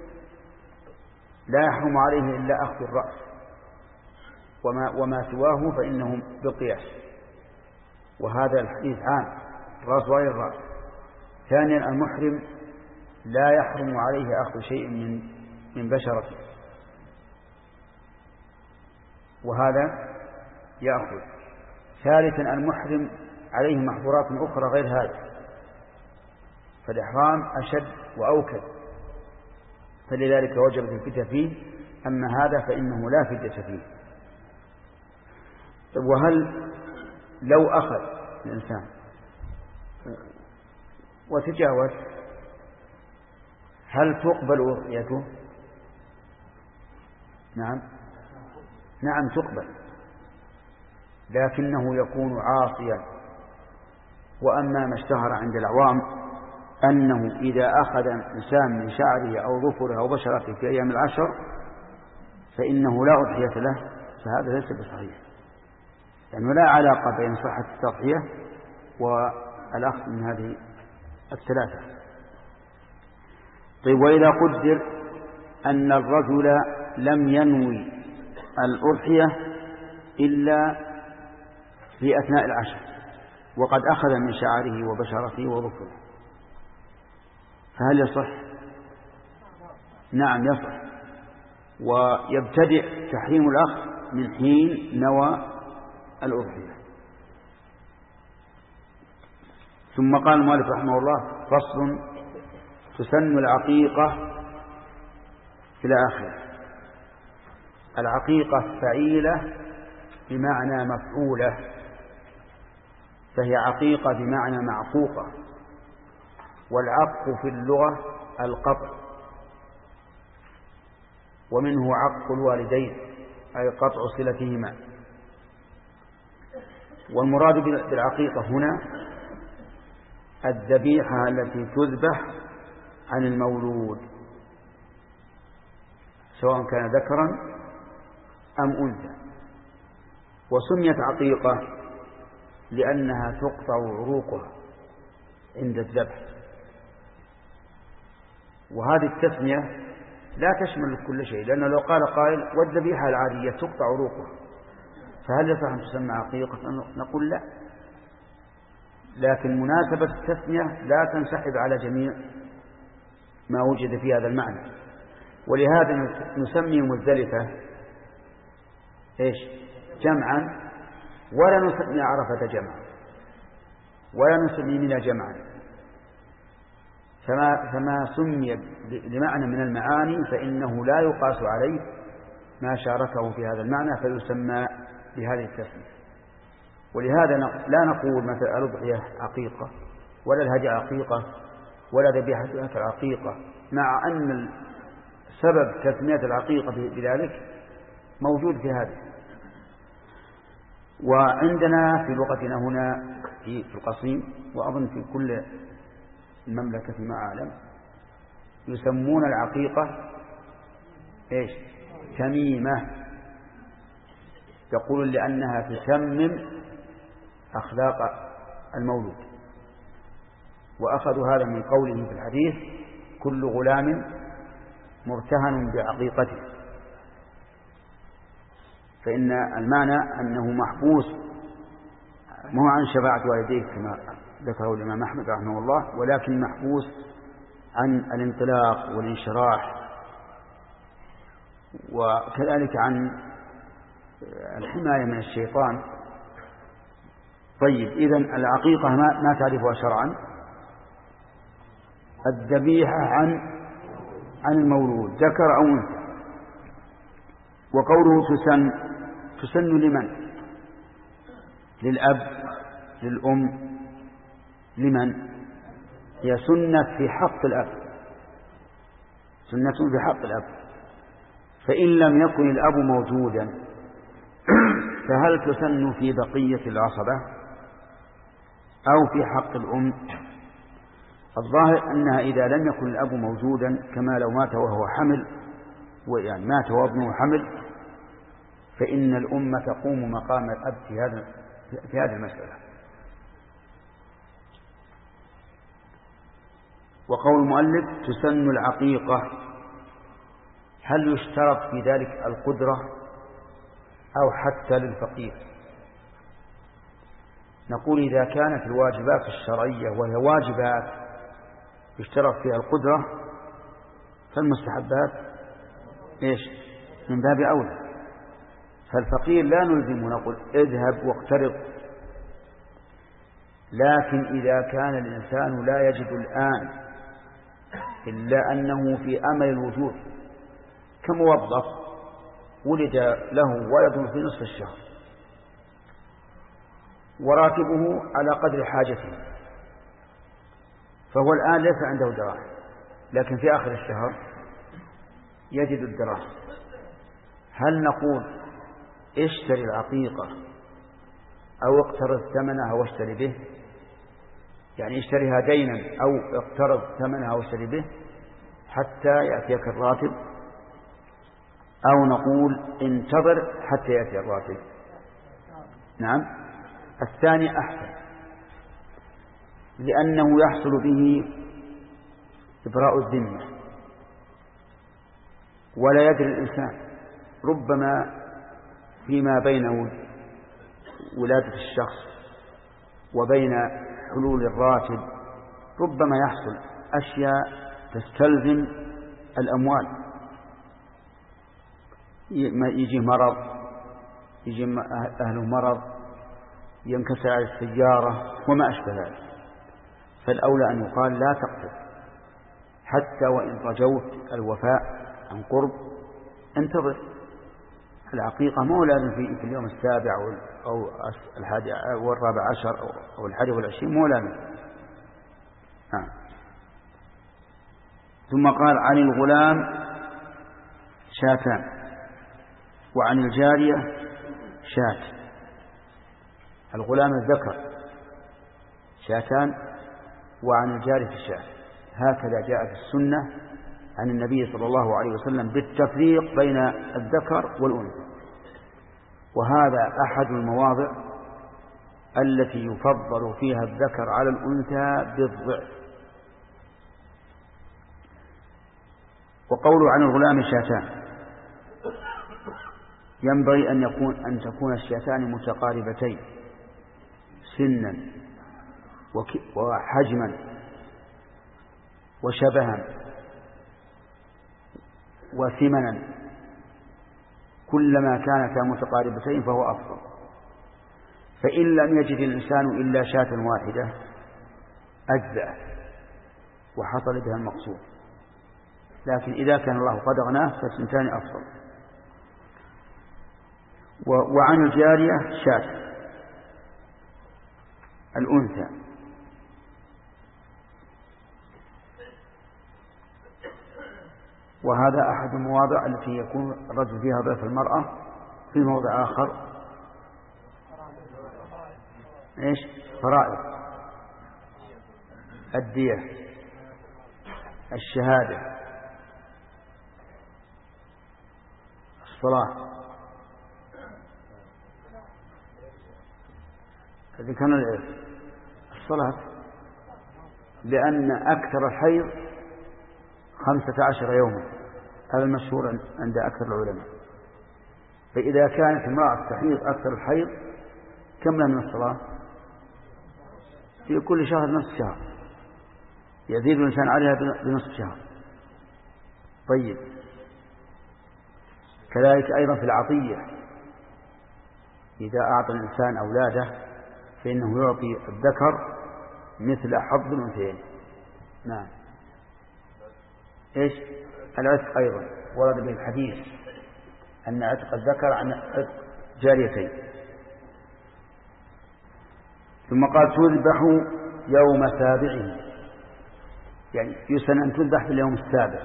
لا يحرم عليه إلا أخذ الرأس، وما, وما سواه فإنهم بالقياس، وهذا الحديث عام الرأس وغير الرأس. ثانيا المحرم لا يحرم عليه أخذ شيء من من بشرته، وهذا يأخذ. ثالثا المحرم عليه محظورات أخرى غير هذا، فالإحرام أشد وأوكد، فلذلك وجبت الفدية فيه. أما هذا فإنه لا فدية فيه. وهل لو أخذ الإنسان وتجاوز هل تقبل أضحيته؟ نعم نعم تقبل، لكنه يكون عاصيا. وأما ما اشتهر عند العوام أنه إذا أخذ إنسان من شعره أو ظفره أو بشرته في أيام العشر فإنه لا أضحية له، فهذا ليس بصحيح، لأنه لا علاقة بين صحة التضحية والأخذ من هذه الثلاثة. طيب وإذا قدر أن الرجل لم ينوي الأضحية إلا في أثناء العشر وقد أخذ من شعره وبشرته وظفره، فهل يصح؟ نعم يصح، ويبتدئ تحريم الأخذ من حين نوى الأضحية. ثم قال المؤلف رحمه الله: فصل: تسن العقيقة إلى آخره. العقيقة فعيلة بمعنى مفعولة، فهي عقيقة بمعنى معقوقة، والعق في اللغة القطع، ومنه عق الوالدين أي قطع صلتهما. والمراد بالعقيقة هنا الذبيحة التي تذبح عن المولود، سواء كان ذكرا أم أنثى. وسميت عقيقة لأنها تقطع عروقها عند الذبح. وهذه التسمية لا تشمل كل شيء، لأنه لو قال قائل والذبيحة العادية تقطع عروقها فهل يصح أن تسمى عقيقة؟ نقول لا، لكن مناسبة التسمية لا تنسحب على جميع ما وجد في هذا المعنى. ولهذا نسمي مزدلفة إيش؟ جمعا، ولا نسمي عرفة جمعا، ولا نسمي منى جمعا. فما, فما سمي لمعنى من المعاني فإنه لا يقاس عليه ما شاركه في هذا المعنى فيسمى بهذه التسمية. ولهذا لا نقول مثل الأضحية عقيقة ولا الهدي عقيقة ولا ذبيحة العقيقة، مع أن سبب تسمية العقيقة بذلك موجود في هذا. وعندنا في لغتنا هنا في القصيم، وأظن في كل المملكة فيما أعلم، يسمون العقيقة إيش؟ تميمة. يقول لأنها تتمم أخلاق المولود، وأخذوا هذا من قوله في الحديث كل غلام مرتهن بعقيقته. فإن المعنى أنه محبوس مو عن شفاعة والديه كما ذكره الإمام أحمد رحمه الله، ولكن محبوس عن الانطلاق والانشراح، وكذلك عن الحماية من الشيطان. طيب، إذن العقيقة ما تعرفها شرعا؟ الذبيحة عن عن المولود ذكر أو أنثى. وقوله تسن تسن لمن؟ للأب، للأم، لمن؟ هي سنة في حق الأب، سنة في حق الأب. فإن لم يكن الأب موجودا فهل تسن في بقية العصبة أو في حق الأم؟ الظاهر أنها إذا لم يكن الأب موجودا، كما لو مات وهو حمل، ويعني مات وابنه حمل، فإن الأم تقوم مقام الأب في هذا في هذه المسألة. وقول المؤلف تسن العقيقة، هل يشترط في ذلك القدرة أو حتى للفقير؟ نقول إذا كانت الواجبات الشرعية وهي واجبات يشترط فيها القدرة، فالمستحبات إيش؟ من باب أولى. فالفقير لا نلزمه نقول اذهب واقترض، لكن إذا كان الإنسان لا يجد الآن إلا أنه في أمل الوجود، كموظف ولد له ولد في نصف الشهر وراتبه على قدر حاجته، فهو الآن ليس عنده دراهم، لكن في آخر الشهر يجد الدراهم. هل نقول اشتري العقيقة أو اقترض ثمنها واشتري به؟ يعني اشتريها دينا أو اقترض ثمنها واشتري به حتى يأتيك الراتب، أو نقول انتظر حتى يأتي الراتب؟ نعم، الثاني أحسن، لأنه يحصل به إبراء الذمة، ولا يدري الإنسان، ربما فيما بين ولادة الشخص وبين حلول الراتب ربما يحصل أشياء تستلزم الأموال، يجي مرض، يجي أهله مرض، ينكسر على السيارة وما أشبه ذلك. فالأولى أن يقال لا تقتل حتى وإن رجوت الوفاء عن قرب، انتظر. العقيقة مو لازم في اليوم السابع أو الحادي أو الرابع عشر أو الحادي والعشرين، مو لازم. آه. ثم قال عن الغلام شاتان وعن الجارية شات. الغلام الذكر شاتان وعن الجارية شات، هكذا جاء في السنة عن النبي صلى الله عليه وسلم بالتفريق بين الذكر والأنثى. وهذا أحد المواضع التي يفضل فيها الذكر على الأنثى بالضعف. وقوله عن الغلام شاتان، ينبغي أن يكون أن تكون الشاتان متقاربتين سنا وحجما وشبها وثمنا، كلما كانتا متقاربتين فهو أفضل. فإن لم يجد الإنسان إلا شاة واحدة أجزأ وحصل بها المقصود، لكن إذا كان الله قد أغناه فالسنتان أفضل. وعن الجارية شاة الأنثى، وهذا أحد المواضع التي يكون الرجل فيها ضعف المرأة. في موضع آخر إيش؟ فرائض، الدية، الشهادة، الصلاة. هذه كان الصلاة، لأن أكثر الحيض خمسة عشر يوما، هذا المشهور عند أكثر العلماء. فإذا كانت امرأة تحيض أكثر الحيض كم لها من الصلاة؟ في كل شهر نصف شهر، يزيد الإنسان عليها بنصف شهر. طيب، كذلك أيضا في العطية، إذا أعطى الإنسان أولاده فإنه يعطي الذكر مثل حظ الأنثيين. نعم. إيش؟ العتق أيضا ورد به الحديث أن عتق الذكر عن عتق جاريتين. ثم قال تذبح يوم سابعه، يعني يسن أن تذبح في اليوم السابع،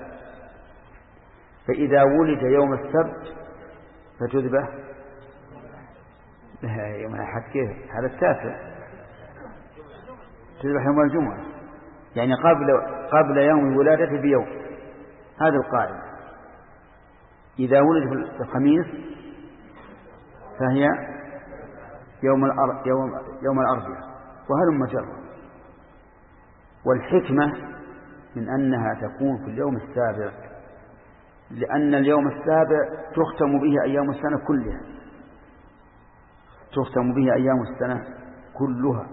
فإذا ولد يوم السبت فتذبح يوم الأحد. كيف هذا؟ التاسع تذبح يوم الجمعة، يعني قبل قبل يوم ولادته بيوم. هذا القاعدة. إذا ولد في الخميس فهي يوم الأر... يوم يوم الأربعاء، وهل مجرد. والحكمة من أنها تكون في اليوم السابع، لأن اليوم السابع تختم به أيام السنة كلها، تختم به أيام السنة كلها،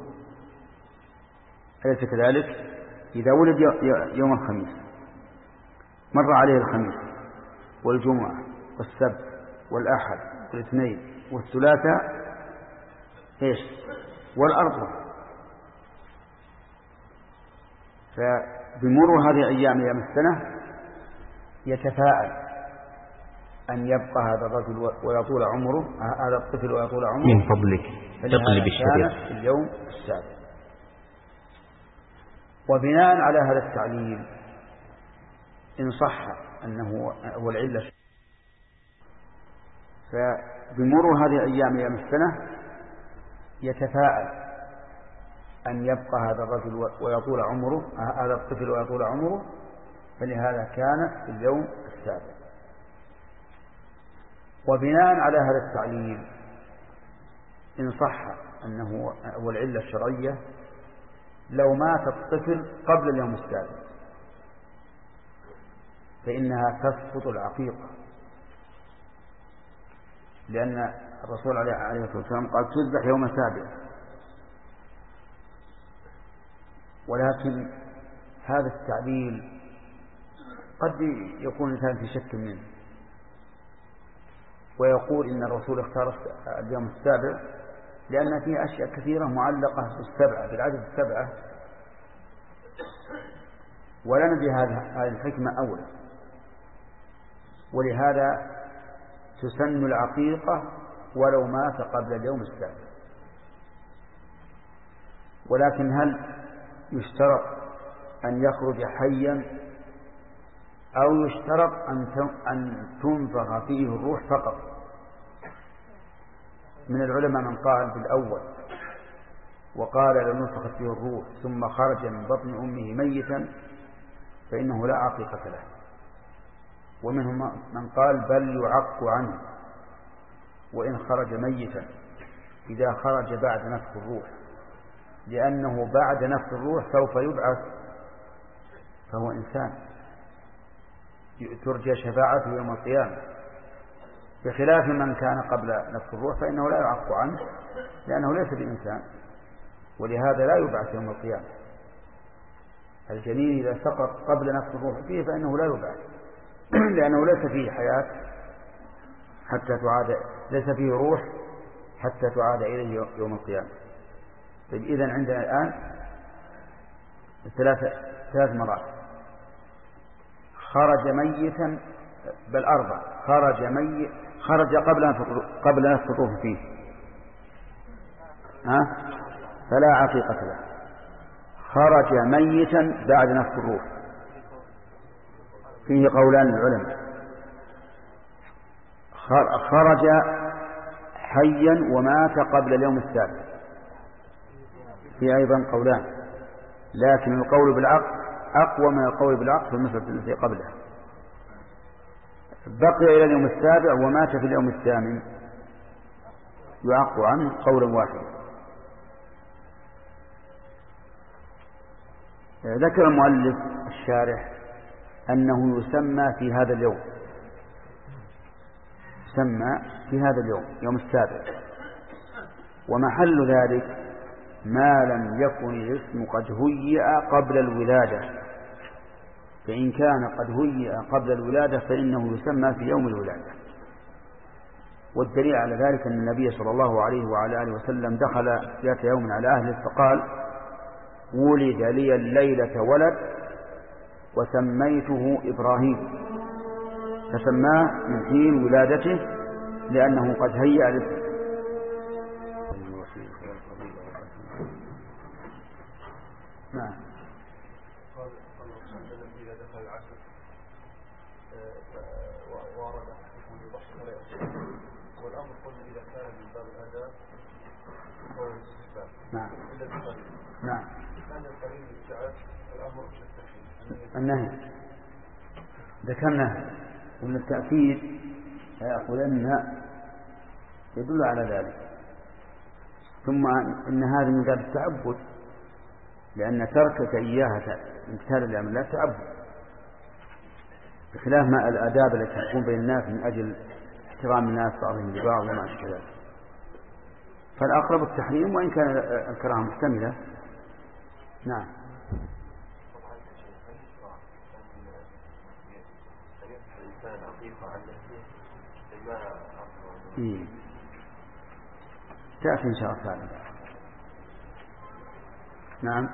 أليس كذلك؟ إذا ولد يوم الخميس مر عليه الخميس والجمعة والسبت والأحد والاثنين والثلاثاء إيش؟ والأربعاء. فبمر هذه أيام أيام السنة يتفاءل أن يبقى هذا الرجل ويطول عمره، هذا الطفل ويطول عمره. من فضلك اقلب الشريط في اليوم السابع. وبناء على هذا التعليل إن صح أنه هو العلة، فبمر هذه أيام أيام السنة يتفاءل أن يبقى هذا الرجل ويطول عمره، هذا الطفل ويطول عمره، فلهذا كان في اليوم السابع. وبناء على هذا التعليل إن صح أنه هو العلة الشرعية، لو مات الطفل قبل اليوم السابع فإنها تسقط العقيقة، لأن الرسول عليه الصلاة والسلام قال تذبح يوم سابع. ولكن هذا التعليل قد يكون الإنسان في شك منه، ويقول إن الرسول اختار اليوم السابع لأن فيه أشياء كثيرة معلقة بالسبعة، بالعدد السبعة، ولا ندري هذه الحكمة أولى، ولهذا تسن العقيقة ولو مات قبل اليوم السابع. ولكن هل يشترط أن يخرج حيا أو يشترط أن تنفخ فيه الروح فقط؟ من العلماء من قال بالأول وقال لو نفخت فيه الروح ثم خرج من بطن أمه ميتا فإنه لا عقيقة له، ومنهم من قال بل يعق عنه وإن خرج ميتا إذا خرج بعد نفخ الروح، لأنه بعد نفخ الروح سوف يبعث، فهو إنسان ترجى شفاعته يوم القيامة، بخلاف من كان قبل نفخ الروح فإنه لا يعق عنه لأنه ليس بإنسان، ولهذا لا يبعث يوم القيامة. الجنين إذا سقط قبل نفخ الروح فيه فإنه لا يبعث لأنه ليس فيه حياة حتى تعاد، ليس فيه روح حتى تعاد إليه يوم القيامة. طيب إذن عندنا الآن ثلاث ثلاث مرات: خرج ميتا، بل أربع: خرج ميت، خرج قبل قبل نفخ الروح فيه، ها؟ فلا عقيقة له. خرج ميتا بعد نفخ الروح، فيه قولان للعلماء. خرج حيا ومات قبل اليوم السابع، فيه أيضا قولان، لكن القول بالعقل أقوى من القول بالعقل في المسألة التي قبلها. بقي إلى اليوم السابع ومات في اليوم الثامن يعق عنه قولا واحدا. ذكر المؤلف الشارح أنه يسمى في هذا اليوم، يسمى في هذا اليوم يوم السابع، ومحل ذلك ما لم يكن الاسم قد هيئ قبل الولادة، فإن كان قد هيئ قبل الولادة فإنه يسمى في يوم الولادة. والدليل على ذلك أن النبي صلى الله عليه وعلى آله وسلم دخل ذات يوم على أهله فقال: ولد لي الليلة ولد وسميته إبراهيم، فسماه من حين ولادته لأنه قد هيأ الاسم. نعم. نعم. نعم. النهي ذكرنا ومن التأكيد يقول أن يدل على ذلك، ثم إن هذا من باب التعبد، لأن تركك إياها امتثال الأمر لا تعبد، بخلاف ما الآداب التي تكون بين الناس من أجل احترام الناس بعضهم لبعض وما أشبه ذلك. فالأقرب التحريم وإن كان الكراهة محتملة. نعم. إيه. تأتي إن شاء الله تعالى. نعم.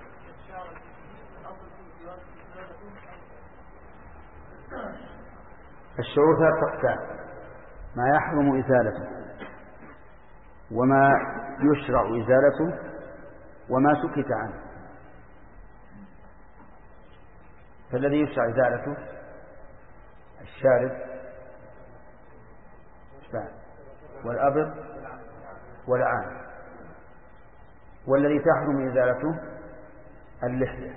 الشعور ثلاث أقسام: ما يحرم إزالته، وما يشرع إزالته، وما سكت عنه. فالذي يشرع إزالته الشارب والأبر والعان، والذي تحرم إزالته اللحية.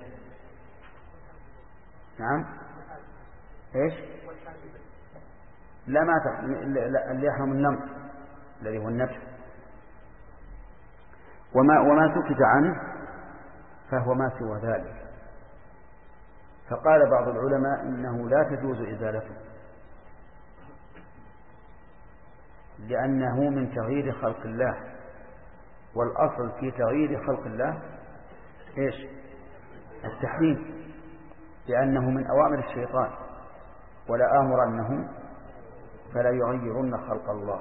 نعم. إيش؟ لا ما تحرم، اللي يحرم النمط الذي هو النفس. وما وما سكت عنه فهو ما سوى ذلك. فقال بعض العلماء إنه لا تجوز إزالته، لأنه من تغيير خلق الله، والأصل في تغيير خلق الله إيش؟ التحريم، لأنه من أوامر الشيطان: ولا آمرنهم فلا يغيرن خلق الله.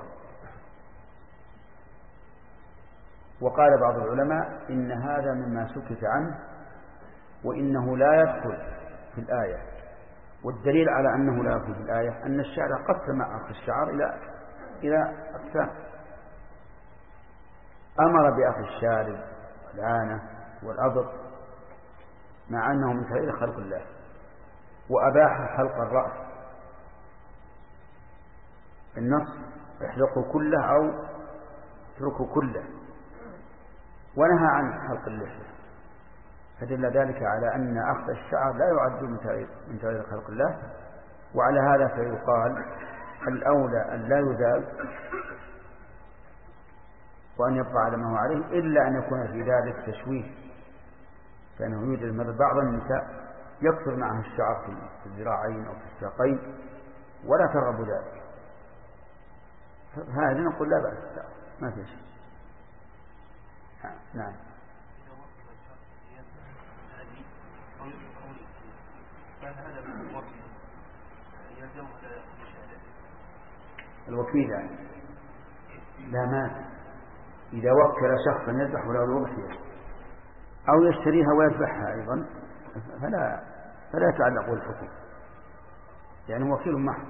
وقال بعض العلماء إن هذا مما سكت عنه، وإنه لا يدخل في الآية. والدليل على أنه لا يدخل في الآية أن الشارع قسم أخذ الشعر إلى إلى أقسام: أمر بأخذ الشارب والعانة والأبط مع أنه من تغيير خلق الله، وأباح حلق الرأس النص: احلقوا كله أو اتركوا كله، ونهى عن حلق اللحية. فدل ذلك على أن أخذ الشعر لا يعد من تغيير من تغيير خلق الله. وعلى هذا فيقال الأولى أن لا يزال وأن يبقى على ما هو عليه، إلا أن يكون في ذلك تشويه، فإنه يوجد مثل بعض النساء يكثر معها الشعر في الذراعين أو في الساقين ولا ترغب ذلك، هذا نقول لا بأس، ما في شيء. نعم. الوكيل يعني لا مانع إذا وكل شخصا يذبح ولا الوكيل أو يشتريها ويذبحها أيضا فلا فلا يتعلق بالحكم، يعني وكيل محض.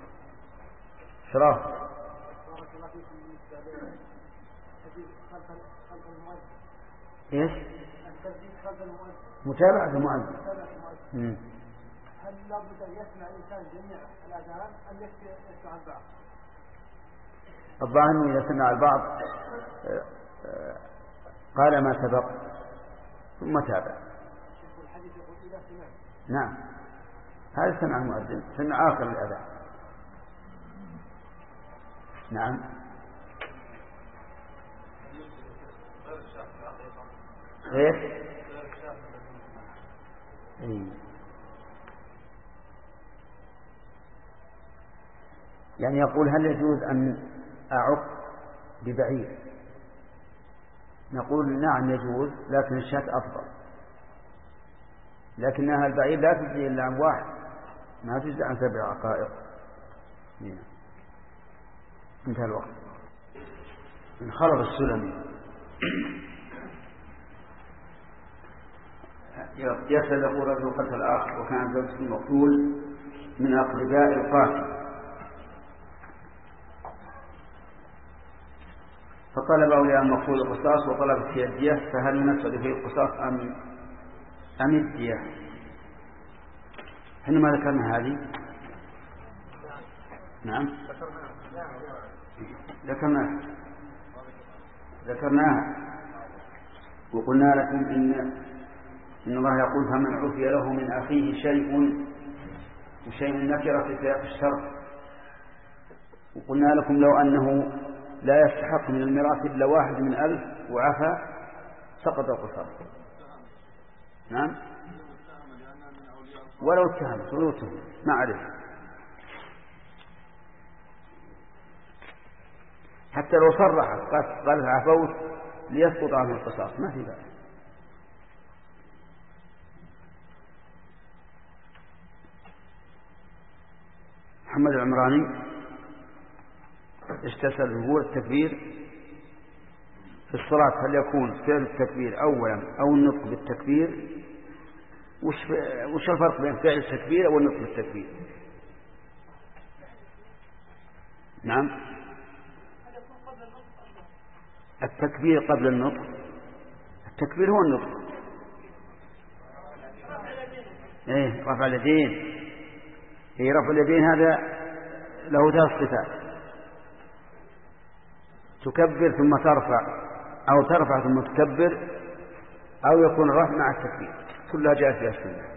شراف ايش؟ متابعة المؤذن. هل لابد أن يسمع الإنسان جميع الأذان أم يسمع البعض؟ الظاهر أنه إذا سمع البعض قال ما سبق ثم تابع. نعم هذا سمع المؤذن، سمع آخر الأذان. نعم. غير إيه؟ يعني يقول هل يجوز أن أعق ببعير؟ نقول نعم يجوز، لكن الشاة أفضل، لكنها البعير لا تجزي إلا عن واحد، ما تجزي عن سبع عقائق. انتهى الوقت. من خلط السلمي يسأل يقول رجل قتل الآخر وكان زوجته المقتول من أقرباء القاتل، فطلب أولياء المقتول القصاص وطلب في الدية، فهل ينفذ فيه القصاص أم أم الدية؟ حين ما ذكرنا هذه. نعم ذكرناها ذكرناها وقلنا لكم إن إن الله يقول فمن عفي له من أخيه شيء وشيء نكرة في سياق الشرع، وقلنا لكم لو أنه لا يستحق من الميراث إلا واحد من ألف وعفى سقط القصاص. نعم ولو اتهمت ولو اتهمت ما عليه، حتى لو صرحت قالت عفوت ليسقط عنه القصاص ما في بأس. محمد العمراني استسأل يقول التكبير في الصلاة هل يكون فعل التكبير أولا أو النطق بالتكبير؟ وش, وش الفرق بين فعل التكبير أو النطق بالتكبير؟ نعم التكبير قبل النطق، التكبير هو النطق. ايه رفع اليدين، ايه رفع اليدين هذا له ثلاث صفات: تكبر ثم ترفع، أو ترفع ثم تكبر، أو يكون الرفع مع التكبير، كلها جاءت فيها السنة.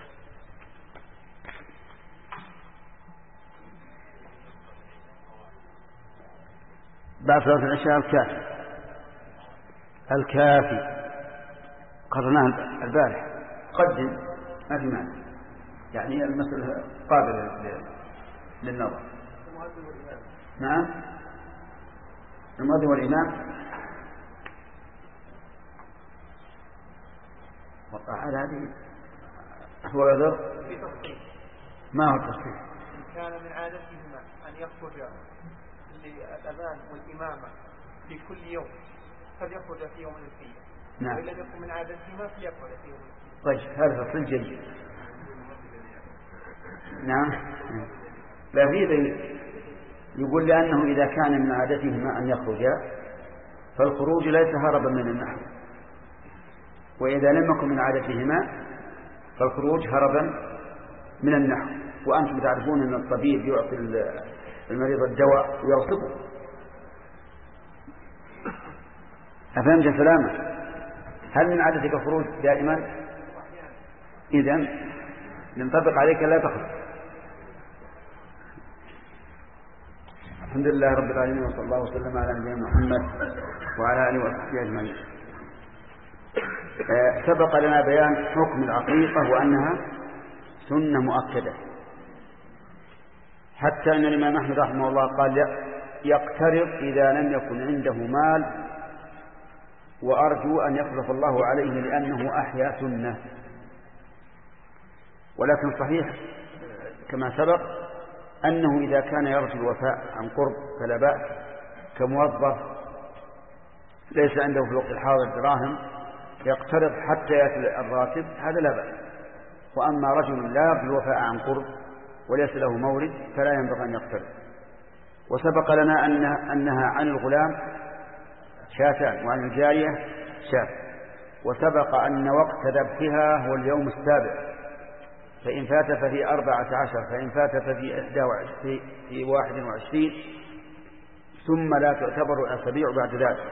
بعد صلاة العشاء الكافي الكافي قرناه البارح، قدم ما في مانع، يعني المسألة قابلة للنظر. نعم المؤذن والإمام وقع على هذه هو يذر ما هو التصحيح. كان من عادتهما أن يخرج للأذان والإمامة في كل يوم فليخرج في يوم الاثنين. نعم. وإن لم يكن من عادتهما فليخرج في يوم الاثنين. طيب هذا تفصيل جيد. نعم لا في ذلك يقول لأنه إذا كان من عادتهما أن يخرجا فالخروج ليس هربا من النحو، وإذا لم يكن من عادتهما فالخروج هربا من النحو. وأنتم تعرفون أن الطبيب يعطي المريض الدواء ويرصده، أفهمت سلامة؟ هل من عادتك الخروج دائما؟ إذن ينطبق عليك لا تخرج. الحمد لله رب العالمين، وصلى الله وسلم على نبينا محمد وعلى آله وصحبه أجمعين. سبق لنا بيان حكم العقيقة وأنها سنة مؤكدة، حتى أن الإمام أحمد رحمه الله قال يقترض إذا لم يكن عنده مال، وأرجو أن يخلف الله عليه لأنه أحيا سنة. ولكن صحيح كما سبق أنه إذا كان يرجو الوفاء عن قرب فلا بأس، كموظف ليس عنده في الوقت الحاضر دراهم يقترض حتى يأتي الراتب، هذا لا بأس. وأما رجل لا يرجو الوفاء عن قرب وليس له مورد فلا ينبغي أن يقترض. وسبق لنا أنها عن الغلام شاتان وعن الجارية شاة. وسبق أن وقت ذبحها هو اليوم السابع، فإن فات ففي أربعة عشر، فإن فات ففي إحدى وعشرين في واحد وعشرين، ثم لا تعتبر الأسابيع بعد ذلك.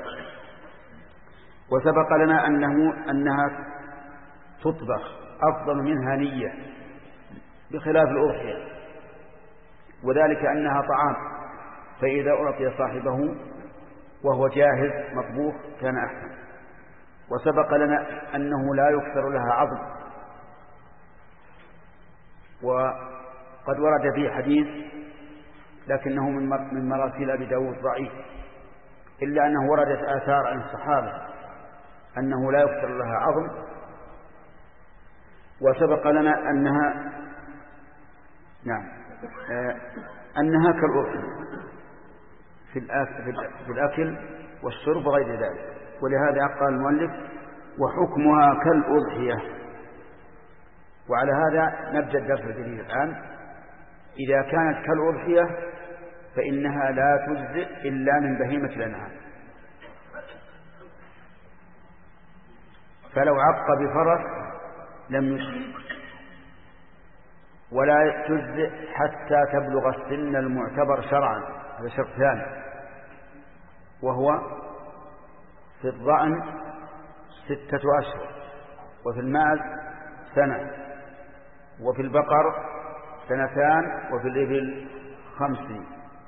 وسبق لنا أنه أنها تطبخ أفضل منها نية بخلاف الأضحية، وذلك أنها طعام، فإذا أعطي صاحبه وهو جاهز مطبوخ كان أحسن. وسبق لنا أنه لا يكسر لها عظم، وقد ورد فيه حديث لكنه من مراسيل أبي داود ضعيف، إلا أنه وردت آثار عن الصحابة أنه لا يكسر لها عظم. وسبق لنا أنها نعم أنها كالأضحية في الأكل والشرب وغير ذلك. ولهذا قال المؤلف وحكمها كالأضحية. وعلى هذا نبدأ الدرس الجديد الآن. إذا كانت كالأضحية فإنها لا تجزئ إلا من بهيمة الأنعام، فلو عق بفرس لم يجزئ، ولا تجزئ حتى تبلغ السن المعتبر شرعا، هذا شرط ثاني، وهو في الضأن ستة أشهر، وفي الماعز سنة، وفي البقر سنتان، وفي الإبل خمس سنين.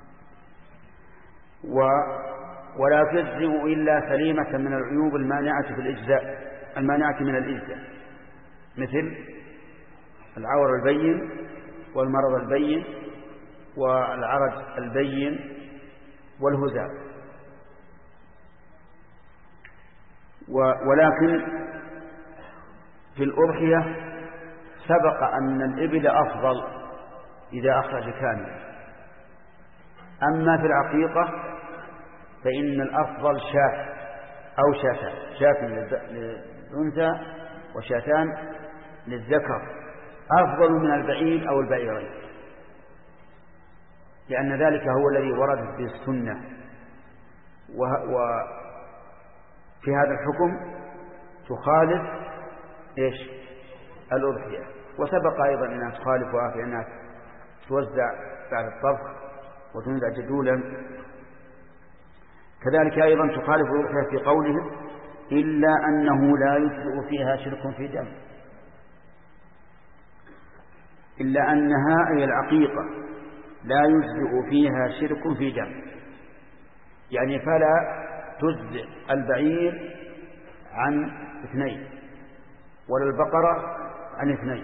و ولا تجزئ إلا سليمة من العيوب المانعة في الإجزاء المانعة من الإجزاء، مثل العور البين والمرض البين والعرج البين والهزال. ولكن في الأضحية سبق أن الإبل أفضل إذا أخرج كاملا، أما في العقيقة فإن الأفضل شاة أو شاتان، شاة للأنثى وشاتان للذكر، أفضل من البعير أو البعيرين، لأن ذلك هو الذي وردت به السنة. وفي هذا الحكم تخالف إيش الأضحية. وسبق أيضا أنها تخالفها في أنها توزع بعد الطبخ وتنزع جدولا. كذلك أيضا تخالف الأضحية في قوله إلا أنه لا يجزئ فيها شرك في دم، إلا أنها أي العقيقة لا يجزئ فيها شرك في دم، يعني فلا تجزئ البعير عن اثنين ولا البقرة عن اثنين،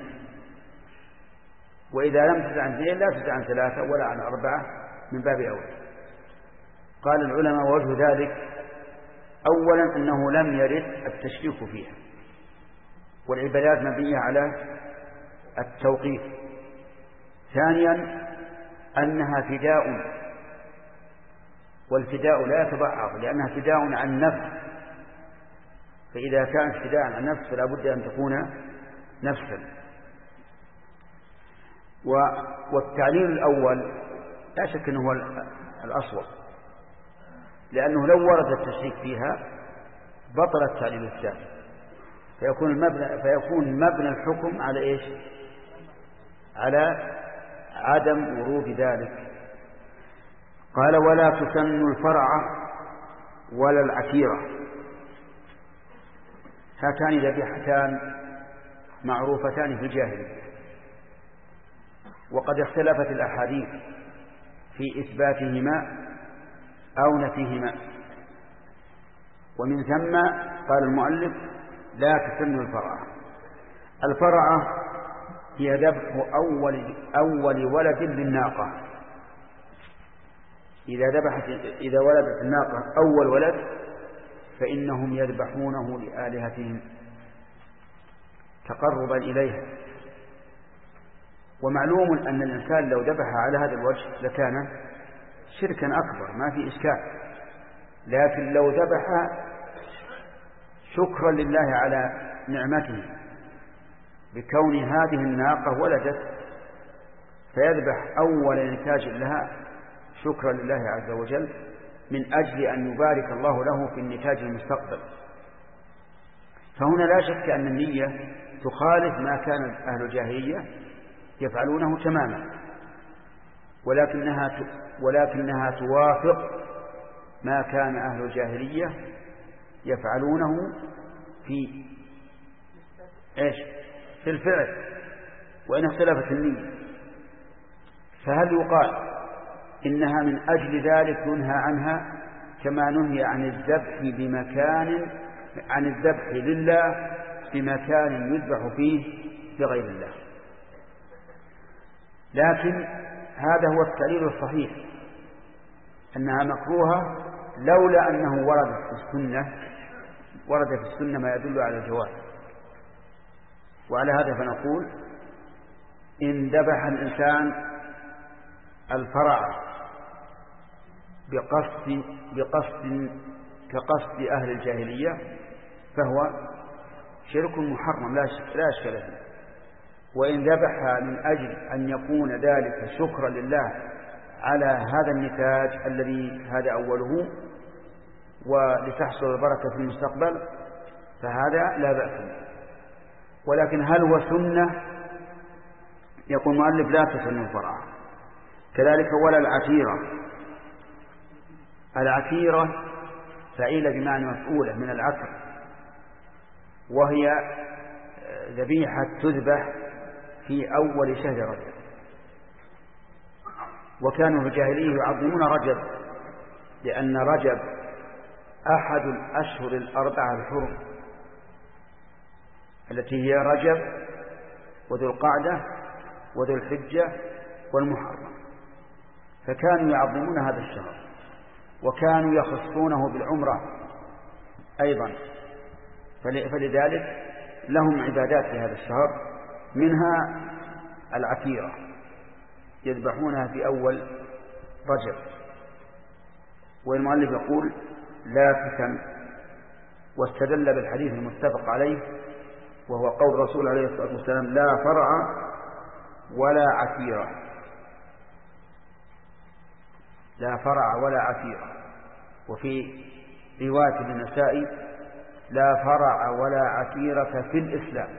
وإذا لم تجزئ عن اثنين لا تجزئ عن ثلاثة ولا عن أربعة من باب أولى. قال العلماء وجه ذلك أولا أنه لم يرد التشريك فيها، والعبادات مبنية على التوقيف. ثانيا أنها فداء، والفداء لا يتضعف لأنها فداء عن نفس، فإذا كانت فداء عن نفس فلا بد أن تكون نفسا. والتعليل الأول لا شك أنه هو الأصوب، لأنه لو ورد التشريك فيها بطل التعليل الثاني، فيكون المبنى فيكون مبنى الحكم على إيش؟ على عدم ورود ذلك. قال ولا تسن الفرع ولا العكيرة، هاتان ذبيحتان معروفتان في الجاهلية، وقد اختلفت الأحاديث في إثباتهما أو نفيهما. ومن ثم قال المؤلف لا تسن الفرعة. الفرعة هي ذبح أول, أول ولد للناقة. إذا ذبحت إذا ولدت الناقة أول ولد فإنهم يذبحونه لآلهتهم تقربا إليها. ومعلوم أن الإنسان لو ذبح على هذا الوجه لكان شركا أكبر ما في إشكال، لكن لو ذبح شكرا لله على نعمته بكون هذه الناقة ولدت فيذبح أول نتاج لها شكرا لله عز وجل من أجل أن يبارك الله له في النتاج المستقبل. فهنا لا شك أن النية تخالف ما كان أهل الجاهلية يفعلونه تماما، ولكنها ولكنها توافق ما كان أهل الجاهلية يفعلونه في إيش؟ في الفعل، وإن اختلفت النية. فهل يقال إنها من أجل ذلك ينهى عنها كما نهي عن الذبح بمكان عن الذبح لله بمكان يذبح فيه لغير الله؟ لكن هذا هو التعليل الصحيح أنها مكروهة لولا أنه ورد في السنة ورد في السنة ما يدل على الجواز. وعلى هذا فنقول إن ذبح الإنسان الفرع بقصد بقصد كقصد أهل الجاهلية فهو شرك محرم لا أشكال فيه. وإن ذبح من أجل أن يكون ذلك شكرا لله على هذا النتاج الذي هذا أوله ولتحصل البركة في المستقبل فهذا لا بأس به. ولكن هل هو سنة؟ يقول المؤلف لا تسن الفرع. كذلك ولا العتيرة. العتيرة فعيلة بمعنى مفعولة من العتر، وهي ذبيحة تذبح في أول شهر رجب. وكانوا في الجاهلية يعظمون رجب لأن رجب أحد الأشهر الأربعة الحرم التي هي رجب وذو القعدة وذو الحجة والمحرم، فكانوا يعظمون هذا الشهر وكانوا يخصونه بالعمرة أيضا. فلذلك لهم عبادات في هذا الشهر منها العتيرة يذبحونها في أول رجب. والمؤلف يقول لا تسن، واستدل بالحديث المتفق عليه وهو قول الرسول عليه الصلاة والسلام لا فرع ولا عتيرة. لا فرع ولا عتيرة. وفي رواية النسائي لا فرع ولا عتيرة في الإسلام.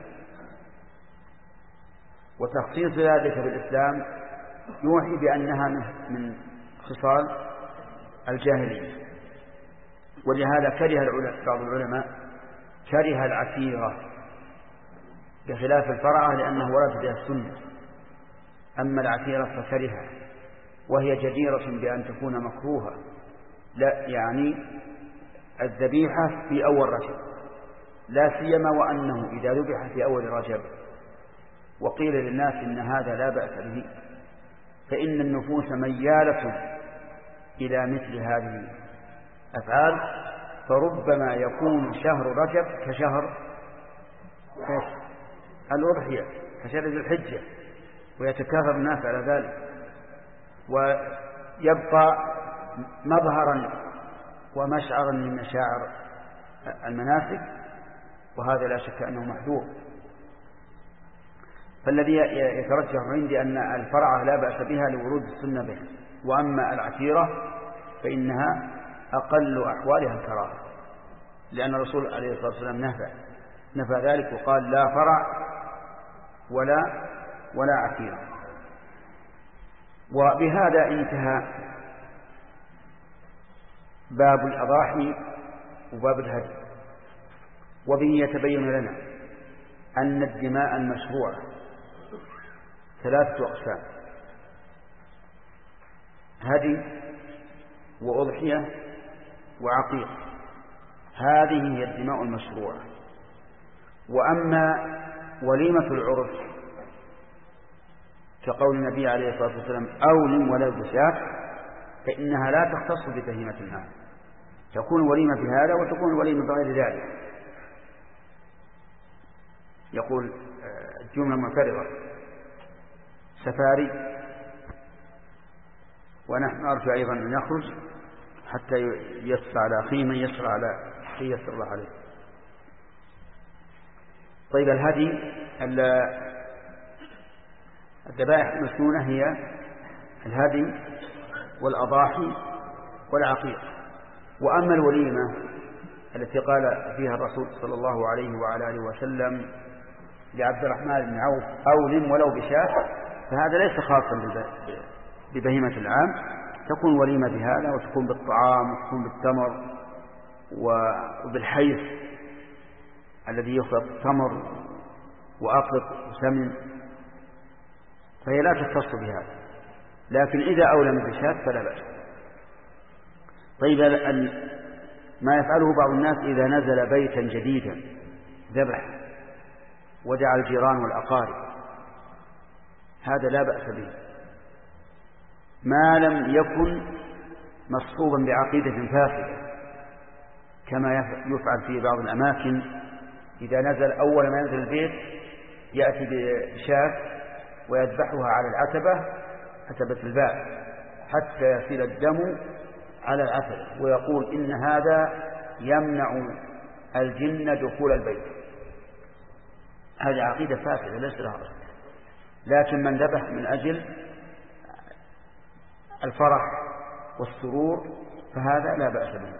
وتخصيص ذلك بالإسلام يوحي بأنها من خصال الجاهلية. ولهذا كره بعض العلماء كره العتيرة بخلاف الفرعة لأنه ورد بها السنة. أما العتيرة فكرهها وهي جديرة بأن تكون مكروهة، لا يعني الذبيحة في أول رجب، لا سيما وأنه إذا ذبح في أول رجب وقيل للناس إن هذا لا بأس به فإن النفوس ميالة إلى مثل هذه الأفعال، فربما يكون شهر رجب كشهر الأضحية كشهر ذي الحجة ويتكاثر الناس على ذلك ويبقى مظهرا ومشعرا من مشاعر المناسك، وهذا لا شك أنه محذور. فالذي يترجح عندي أن الفرعة لا بأس بها لورود السنة به، وأما العتيرة فإنها أقل أحوالها الكراهة، لأن الرسول عليه الصلاة والسلام نفى نفى ذلك وقال لا فرع ولا ولا عتيرة. وبهذا انتهى باب الأضاحي وباب الهدي. وبه يتبين لنا أن الدماء المشروعة ثلاثة أقسام: هدي وأضحية وعقيق. هذه هي الدماء المشروعة. وأما وليمة العرس كقول النبي عليه الصلاة والسلام أولم ولا بشاة، فإنها لا تختص ببهيمة المال، تكون وليمة بهذا وتكون وليمة بغير ذلك. يقول الجملة معترضة: سفاري، ونحن نرجو أيضا أن يخرج حتى يسر على أخيه من يسر على أخيه يسر الله عليه. طيب، الهدي الذبائح المسنونة هي الهدي والأضاحي والعقيق. وأما الوليمة التي قال فيها الرسول صلى الله عليه وعلى آله وسلم لعبد الرحمن بن عوف أولم ولو بشاة، فهذا ليس خاصا ببهيمة العام، تكون وليمة بهذا وتكون بالطعام وتكون بالتمر وبالحيث الذي يخلط تمر وأقلط وسمن، فهي لا تختص بهذا. لكن إذا أولم بشاة فلا بأس. طيب، ما يفعله بعض الناس إذا نزل بيتا جديدا ذبح ودعا الجيران والأقارب، هذا لا بأس به ما لم يكن مصحوبا بعقيدة فاسدة، كما يفعل في بعض الأماكن. إذا نزل أول ما ينزل البيت يأتي بشاة ويذبحها على العتبة، عتبة الباب، حتى يصل الدم على العتبة، ويقول إن هذا يمنع الجن دخول البيت. هذه عقيدة فاسدة ليس لها أصل. لكن من ذبح من أجل الفرح والسرور فهذا لا بأس به.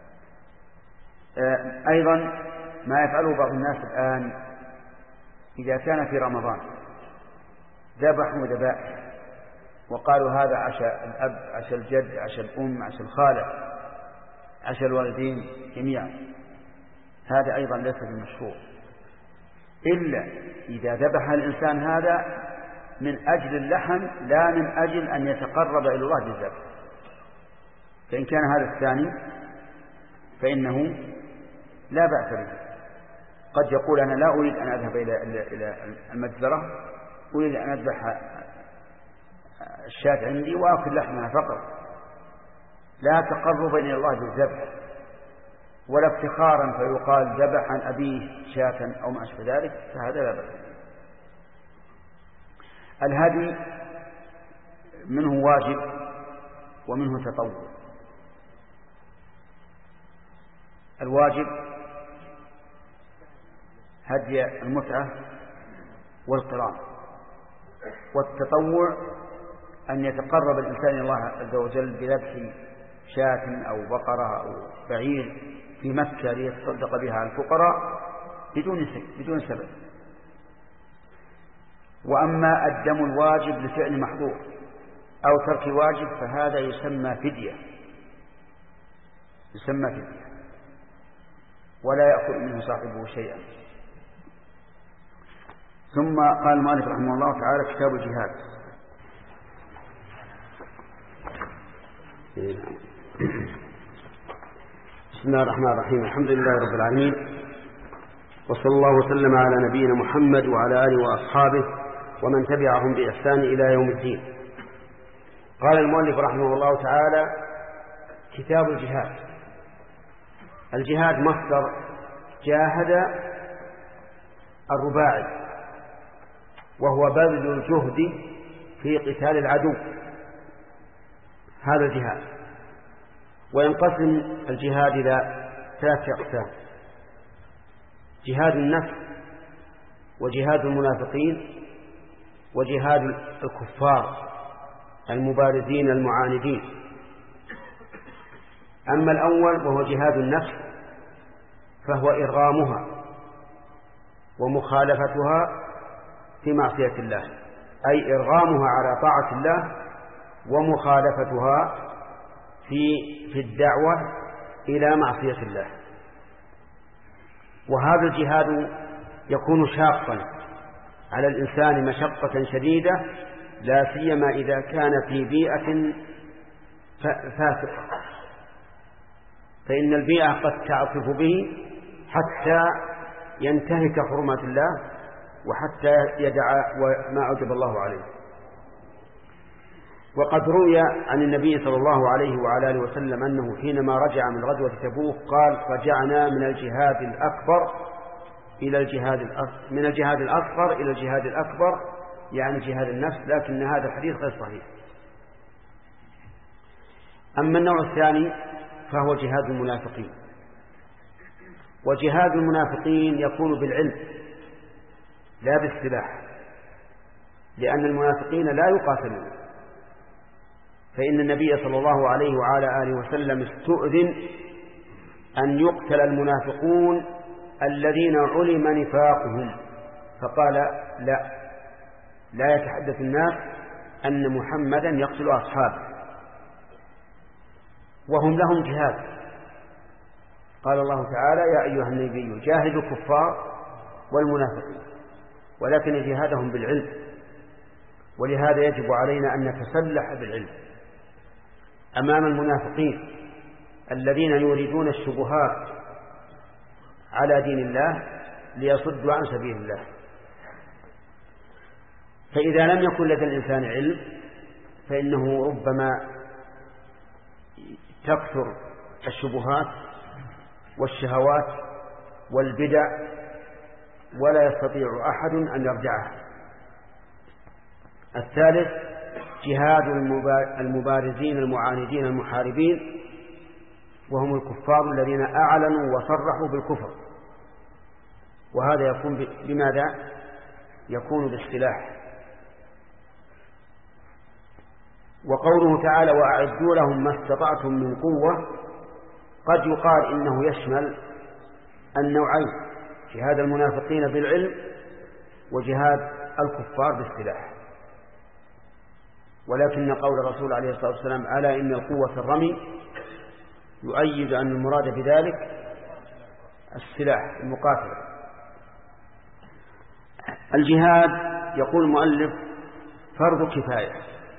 أيضا ما يفعله بعض الناس الآن إذا كان في رمضان ذبحوا ذبائح وقالوا هذا عشاء الأب، عشاء الجد، عشاء الأم، عشاء الخالة، عشاء الوالدين جميعا، هذا أيضا ليس بالمشروع، إلا إذا ذبح الإنسان هذا من أجل اللحم لا من أجل أن يتقرب إلى الله بالذبح. فإن كان هذا الثاني فإنه لا بأس به. قد يقول أنا لا أريد أن أذهب إلى المجزرة، أريد أن أذبح الشاة عندي وأكل لحمها فقط، لا تقربا إلى الله بالذبح ولا افتخارا فيقال ذبح عن أبيه شاة أو ما أشبه ذلك، فهذا لا بأس. الهدي منه واجب ومنه تطوع. الواجب هدي المتعة والقران، والتطوع أن يتقرب الإنسان إلى الله عز وجل بذبح شاة أو بقرة أو بعير في مكة ليتصدق بها على الفقراء بدون بدون سبب. وأما الدم الواجب لفعل محظور أو ترك واجب فهذا يسمى فدية، يسمى فدية ولا يأخذ منه صاحبه شيئا. ثم قال المؤلف رحمه الله تعالى: كتاب الجهاد. بسم الله الرحمن الرحيم، الحمد لله رب العالمين، وصلى الله وسلم على نبينا محمد وعلى آله وأصحابه ومن تبعهم بإحسان إلى يوم الدين. قال المؤلف رحمه الله تعالى: كتاب الجهاد. الجهاد مصدر جاهد الرباعي، وهو بذل الجهد في قتال العدو، هذا الجهاد. وينقسم الجهاد إلى ثلاثة أقسام: جهاد النفس، وجهاد المنافقين، وجهاد الكفار المبارزين المعاندين. أما الأول وهو جهاد النفس فهو إرغامها ومخالفتها في معصية الله، أي إرغامها على طاعة الله ومخالفتها في في الدعوة إلى معصية الله. وهذا الجهاد يكون شاقا على الإنسان مشقة شديدة، لا سيما إذا كان في بيئة فاسقة، فإن البيئة قد تعطف به حتى ينتهك حرمات الله وحتى يدع ما أوجب الله عليه. وقد روي عن النبي صلى الله عليه وعلى آله وسلم أنه حينما رجع من غزوة تبوك قال: رجعنا من الجهاد الأكبر إلى الجهاد الأصغر من الجهاد الأصغر إلى الجهاد الأكبر، يعني جهاد النفس، لكن هذا الحديث غير صحيح. أما النوع الثاني فهو جهاد المنافقين. وجهاد المنافقين يكون بالعلم لا بالسلاح، لأن المنافقين لا يقاتلون. فإن النبي صلى الله عليه وعلى آله وسلم استؤذن أن يقتل المنافقون الذين علم نفاقهم، فقال: لا لا يتحدث الناس أن محمدا يقتل أصحابه وهم لهم جهاد. قال الله تعالى: يا أيها النبي جاهدوا الكفار والمنافقين، ولكن جهادهم بالعلم. ولهذا يجب علينا أن نتسلح بالعلم أمام المنافقين الذين يريدون الشبهات على دين الله ليصدوا عن سبيل الله. فإذا لم يكن لدى الإنسان علم فإنه ربما تكثر الشبهات والشهوات والبدع ولا يستطيع أحد أن يرجعها. الثالث جهاد المبارزين المعاندين المحاربين، وهم الكفار الذين أعلنوا وصرحوا بالكفر، وهذا يكون بماذا؟ يكون بالسلاح. وقوله تعالى: وأعدوا لهم ما استطعتم من قوة، قد يقال إنه يشمل النوعين: جهاد المنافقين بالعلم وجهاد الكفار بالسلاح. ولكن قول الرسول عليه الصلاة والسلام: ألا إن القوة في الرمي، يؤيد أن المراد بذلك السلاح المقاتل. الجهاد يقول المؤلف فرض كفاية،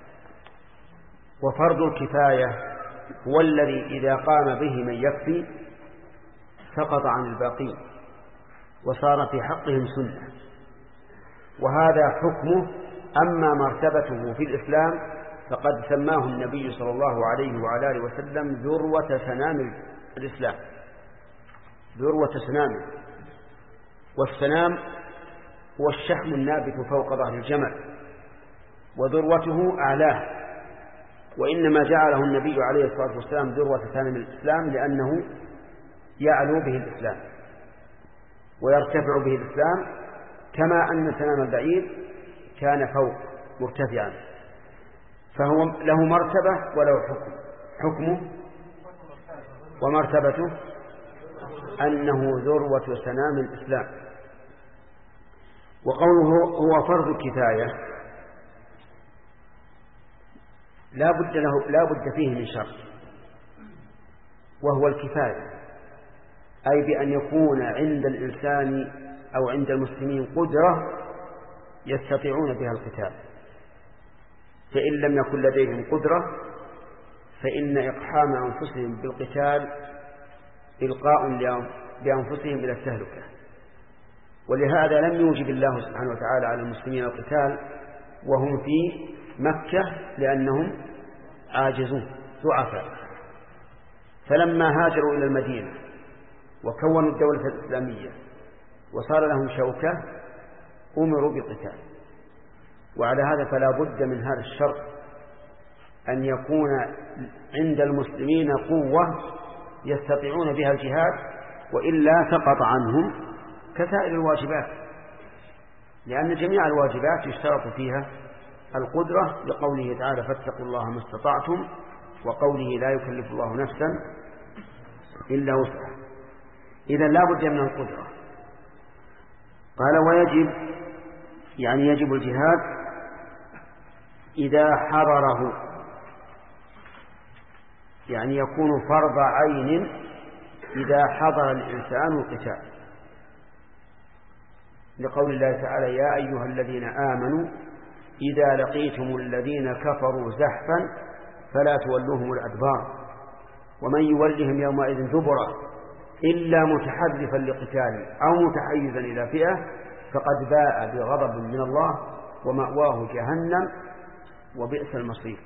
وفرض الكفاية هو الذي إذا قام به من يكفي سقط عن الباقين وصار في حقهم سنة، وهذا حكمه. أما مرتبته في الإسلام فقد سماه النبي صلى الله عليه وعلى آله وسلم ذروة سنام الإسلام، ذروة سنامه. والسنام هو الشحم النابت فوق ظهر الجمل، وذروته أعلاه. وإنما جعله النبي عليه الصلاة والسلام ذروة سنام الإسلام لأنه يعلو به الإسلام ويرتفع به الإسلام، كما أن سنام البعير كان فوق مرتفعا، فهو له مرتبة وله حكم. حكمه ومرتبته أنه ذروة سنام الإسلام. وقوله هو فرض كفاية لا بد له لا بد فيه من شرط، وهو الكفاية، أي بأن يكون عند الإنسان أو عند المسلمين قدرة يستطيعون بها القتال. فإن لم يكن لديهم قدرة فإن إقحام أنفسهم بالقتال إلقاء بأنفسهم إلى التهلكة. ولهذا لم يوجب الله سبحانه وتعالى على المسلمين القتال وهم في مكة، لأنهم عاجزون ضعفاء. فلما هاجروا إلى المدينة وكونوا الدولة الإسلامية وصار لهم شوكة أمروا بالقتال. وعلى هذا فلا بد من هذا الشرط، أن يكون عند المسلمين قوة يستطيعون بها الجهاد، وإلا سقط عنهم كسائر الواجبات، لأن جميع الواجبات يشترط فيها القدرة، لقوله تعالى: فاتقوا الله ما استطعتم، وقوله: لا يكلف الله نفسا إلا وسعها. إذا لا بد من القدرة. قال: ويجب يعني يجب الجهاد إذا حضره، يعني يكون فرض عين إذا حضر الإنسان القتال، لقول الله تعالى: يا أيها الذين آمنوا إذا لقيتم الذين كفروا زحفا فلا تولوهم الأدبار ومن يولهم يومئذ دبرا إلا متحرفا لقتال أو متحيزا إلى فئة فقد باء بغضب من الله ومأواه جهنم وبئس المصير.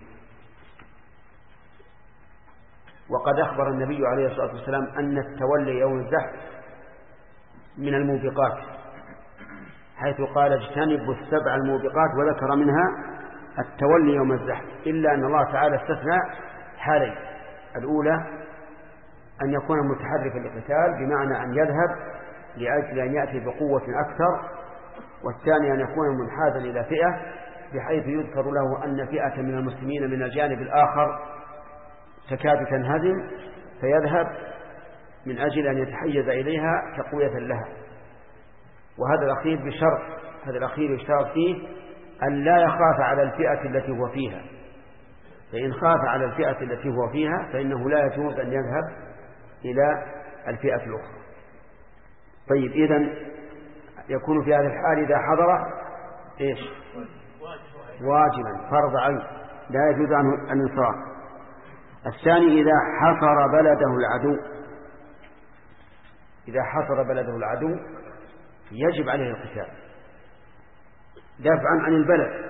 وقد أخبر النبي عليه الصلاة والسلام أن التولي يوم الزحف من الموبقات، حيث قال اجتنبوا السبع الموبقات وذكر منها التولي يوم الزحف، إلا أن الله تعالى استثنى حالين: الأولى أن يكون متحرفا للقتال بمعنى أن يذهب لأجل أن يأتي بقوة أكثر، والثاني أن يكون منحازا إلى فئة بحيث يذكر له أن فئة من المسلمين من الجانب الآخر تكاد تنهزم فيذهب من أجل أن يتحيز إليها تقوية لها. وهذا الأخير بشرط، هذا الأخير يشترط فيه أن لا يخاف على الفئة التي هو فيها، فإن خاف على الفئة التي هو فيها فإنه لا يجوز أن يذهب إلى الفئة الأخرى. طيب، إذن يكون في هذا الحال إذا حضر إيش؟ واجبا فرض عين لا يجوز عنه الانصراف. الثاني إذا حصر بلده العدو، إذا حصر بلده العدو يجب عليه القتال دفعا عن البلد.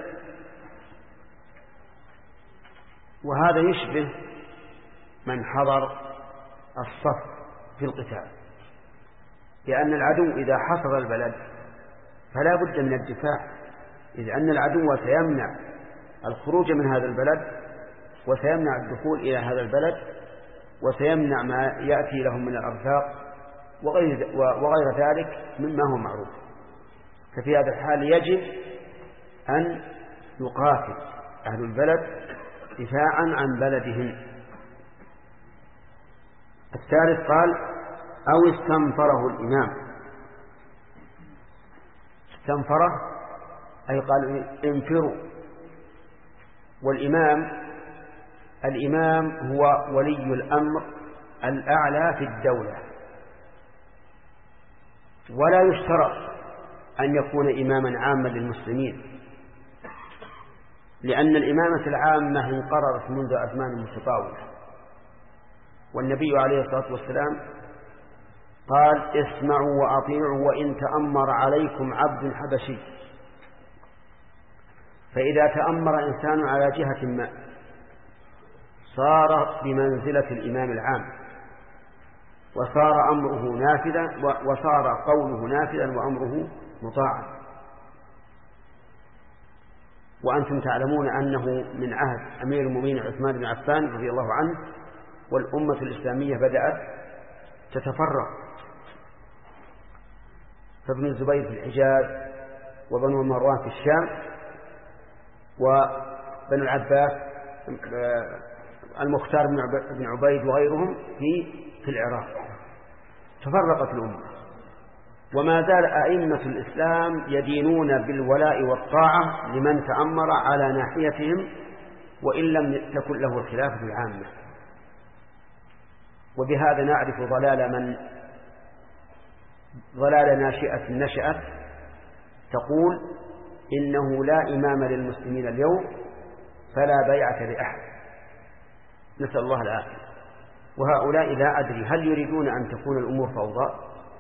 وهذا يشبه من حضر الصف في القتال، لأن العدو إذا حصر البلد فلا بد من الدفاع، إذ أن العدو سيمنع الخروج من هذا البلد وسيمنع الدخول إلى هذا البلد وسيمنع ما يأتي لهم من الأرزاق وغير, وغير ذلك مما هو معروف. ففي هذا الحال يجب أن يقاتل أهل البلد دفاعا عن بلدهم. الثالث قال أو استنفره الإمام. استنفره أي قال انفروا. والإمام الإمام هو ولي الأمر الأعلى في الدولة، ولا يشترط أن يكون إماما عاما للمسلمين، لأن الإمامة العامة انقرضت منذ أزمان متطاولة. والنبي عليه الصلاة والسلام قال اسمعوا وأطيعوا وإن تأمر عليكم عبد حبشي. فإذا تأمر إنسان على جهة ما صار بمنزلة الإمام العام، وصار أمره نافذا وصار قوله نافذا وأمره مطاعا. وأنتم تعلمون أنه من عهد أمير المؤمنين عثمان بن عفان رضي الله عنه والأمة الإسلامية بدأت تتفرق، فابن الزبير في الحجاز وبنو مروان في الشام وبنو العباس المختار بن عبيد وغيرهم في في العراق. تفرقت الأمة، وما زال أئمة الإسلام يدينون بالولاء والطاعة لمن تأمر على ناحيتهم وإن لم تكن له الخلافة العامة. وبهذا نعرف ضلال من ضلال ناشئة نشأت تقول إنه لا إمام للمسلمين اليوم فلا بيعة لأحد، نسأل الله العافية. وهؤلاء لا أدري هل يريدون أن تكون الأمور فوضى؟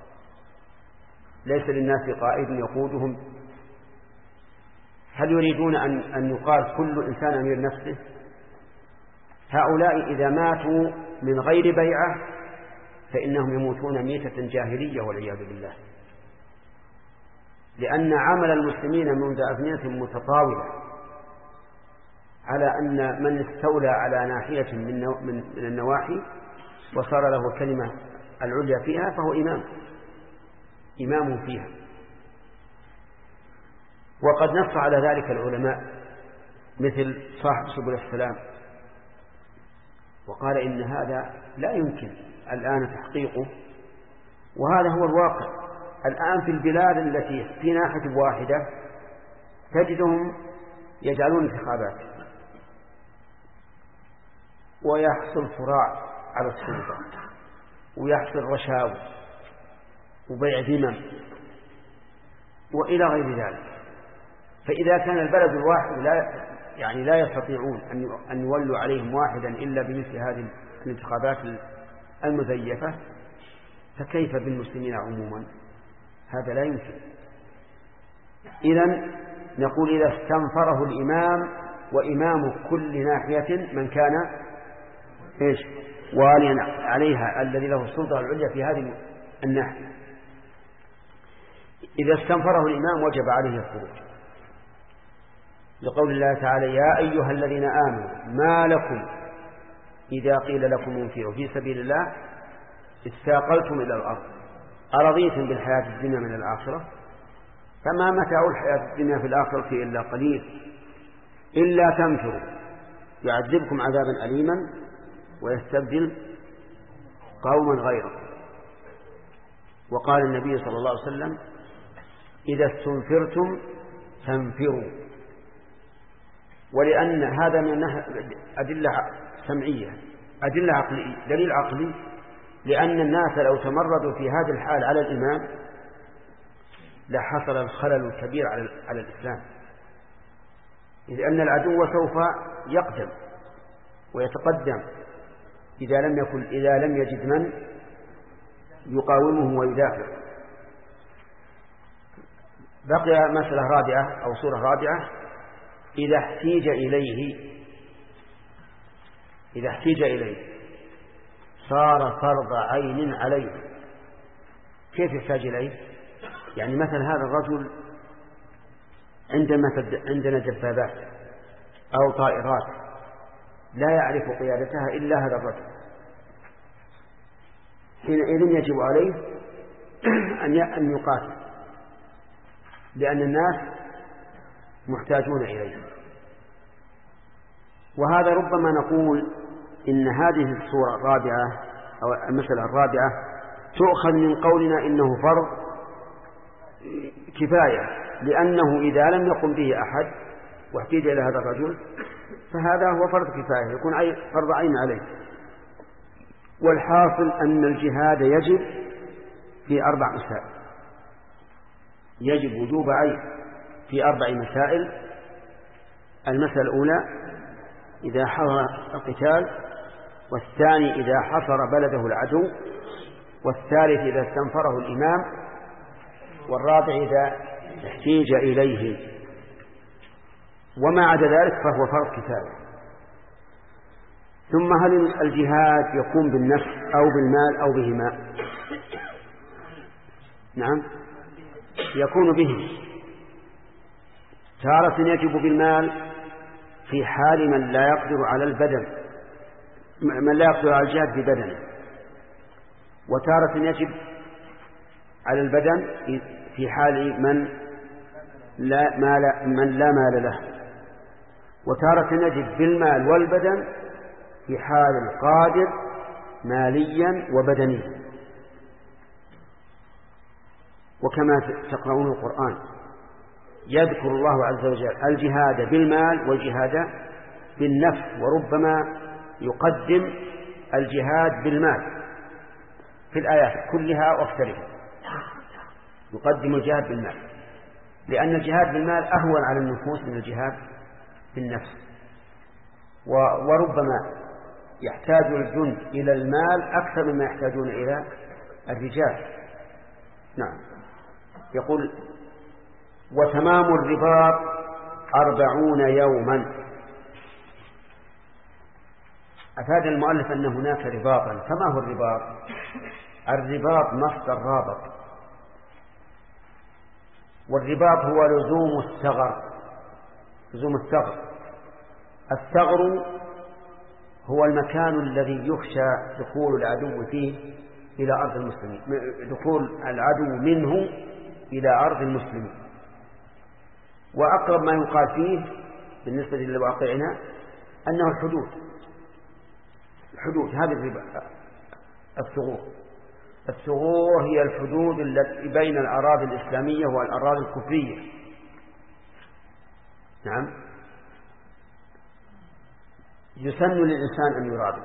ليس للناس قائد يقودهم؟ هل يريدون أن, أن يقال كل إنسان أمير نفسه؟ هؤلاء إذا ماتوا من غير بيعة فإنهم يموتون ميتة جاهلية والعياذ بالله، لأن عمل المسلمين منذ أزمنة متطاولة على أن من استولى على ناحية من, من النواحي وصار له الكلمة العليا فيها فهو إمام إمام فيها. وقد نص على ذلك العلماء مثل صاحب سبل السلام وقال إن هذا لا يمكن الآن تحقيقه، وهذا هو الواقع الآن في البلاد التي في ناحية واحدة تجدهم يجعلون انتخابات ويحصل صراع على السلطة ويحصل رشاوى وبيع ذمم وإلى غير ذلك. فإذا كان البلد الواحد لا يعني لا يستطيعون أن يولوا عليهم واحدا إلا بمثل هذه الانتخابات المزيفة، فكيف بالمسلمين عموما؟ هذا لا يمكن. إذن نقول إذا استنفره الإمام وإمام كل ناحية من كان إيش واليا عليها الذي له السلطة العليا في هذه الناحية، إذا استنفره الإمام وجب عليه الخروج، لقول الله تعالى: يا أيها الذين آمنوا ما لكم إذا قيل لكم انفروا في سبيل الله استاقلتم إلى الأرض أرضيتم بالحياة الدنيا من الآخرة فما متاع الحياة الدنيا في الآخرة إلا قليل إلا تنفروا يعذبكم عذابا أليما ويستبدل قوما غيركم. وقال النبي صلى الله عليه وسلم: إذا استنفرتم فانفروا. ولأن هذا من أدلة سمعية، أدلة عقلية، دليل عقلي، لأن الناس لو تمردوا في هذا الحال على الإمام لحصل الخلل الكبير على على الإسلام، لأن العدو سوف يقدم ويتقدم إذا لم يكن إذا لم يجد من يقاومه ويدافع. بقي مسألة رابعة أو صورة رابعة: إذا احتيج إليه إذا احتيج إليه صار فرض عين عليه. كيف يحتاج إليه؟ يعني مثلا هذا الرجل عندما عندنا دبابات أو طائرات لا يعرف قيادتها إلا هذا الرجل، حينئذ يجب عليه أن يقاتل، لأن الناس محتاجون إليه. وهذا ربما نقول إن هذه الصورة الرابعة أو المسألة الرابعة تؤخذ من قولنا إنه فرض كفاية، لأنه إذا لم يقم به أحد واحتاج إلى هذا الرجل فهذا هو فرض كفاية، يكون فرض عين عليه. والحاصل أن الجهاد يجب في أربع مسائل، يجب وجوب عين في أربع مسائل. المسألة الأولى إذا حضر القتال، والثاني إذا حصر بلده العدو، والثالث إذا استنفره الإمام، والرابع إذا احتيج إليه. وما عدا ذلك فهو فرض كفاية. ثم هل الجهاد يكون بالنفس أو بالمال أو بهما؟ نعم، يكون به. تارة يجب بالمال في حال من لا يقدر على البدن من لا يقدر على الجهاد ببدنه، وتارة يجب على البدن في حال من لا مال من لا مال له، وتارة يجب بالمال والبدن في حال القادر ماليا وبدنيا. وكما تقرؤون القرآن يذكر الله عز وجل الجهاد بالمال والجهاد بالنفس، وربما يقدم الجهاد بالمال في الآيات كلها واختلفت، يقدم الجهاد بالمال لأن الجهاد بالمال أهون على النفوس من الجهاد بالنفس، وربما يحتاج الجند إلى المال أكثر مما يحتاجون إلى الرجال. نعم. يقول: وتمام الرباط أربعون يوما. أفاد المؤلف أن هناك رباطا، فما هو الرباط؟ الرباط مصدر رابط، والرباط هو لزوم الثغر. لزوم الثغر الثغر هو المكان الذي يخشى دخول العدو فيه إلى أرض المسلمين، دخول العدو منه إلى أرض المسلمين. وأقرب ما يقال فيه بالنسبة لواقعنا أنه الحدود. الحدود هذه الثغور. الثغور هي الحدود التي بين الأراضي الإسلامية والأراضي الكفرية. نعم. يسن للإنسان أن يرابط،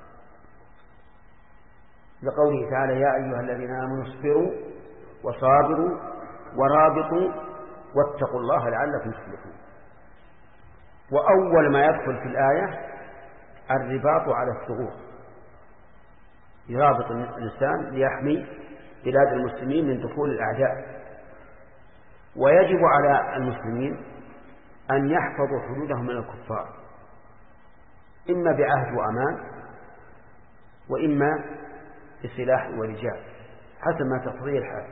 لقوله تعالى: يا أيها الذين آمنوا اصبروا وصابروا ورابطوا واتقوا الله لعلكم تفلحون. وأول ما يدخل في الآية الرباط على الثغور، يرابط الإنسان ليحمي بلاد المسلمين من دخول الأعداء. ويجب على المسلمين أن يحفظوا حدودهم من الكفار، إما بعهد وأمان وإما بسلاح ورجال حسب ما تقتضيه الحال.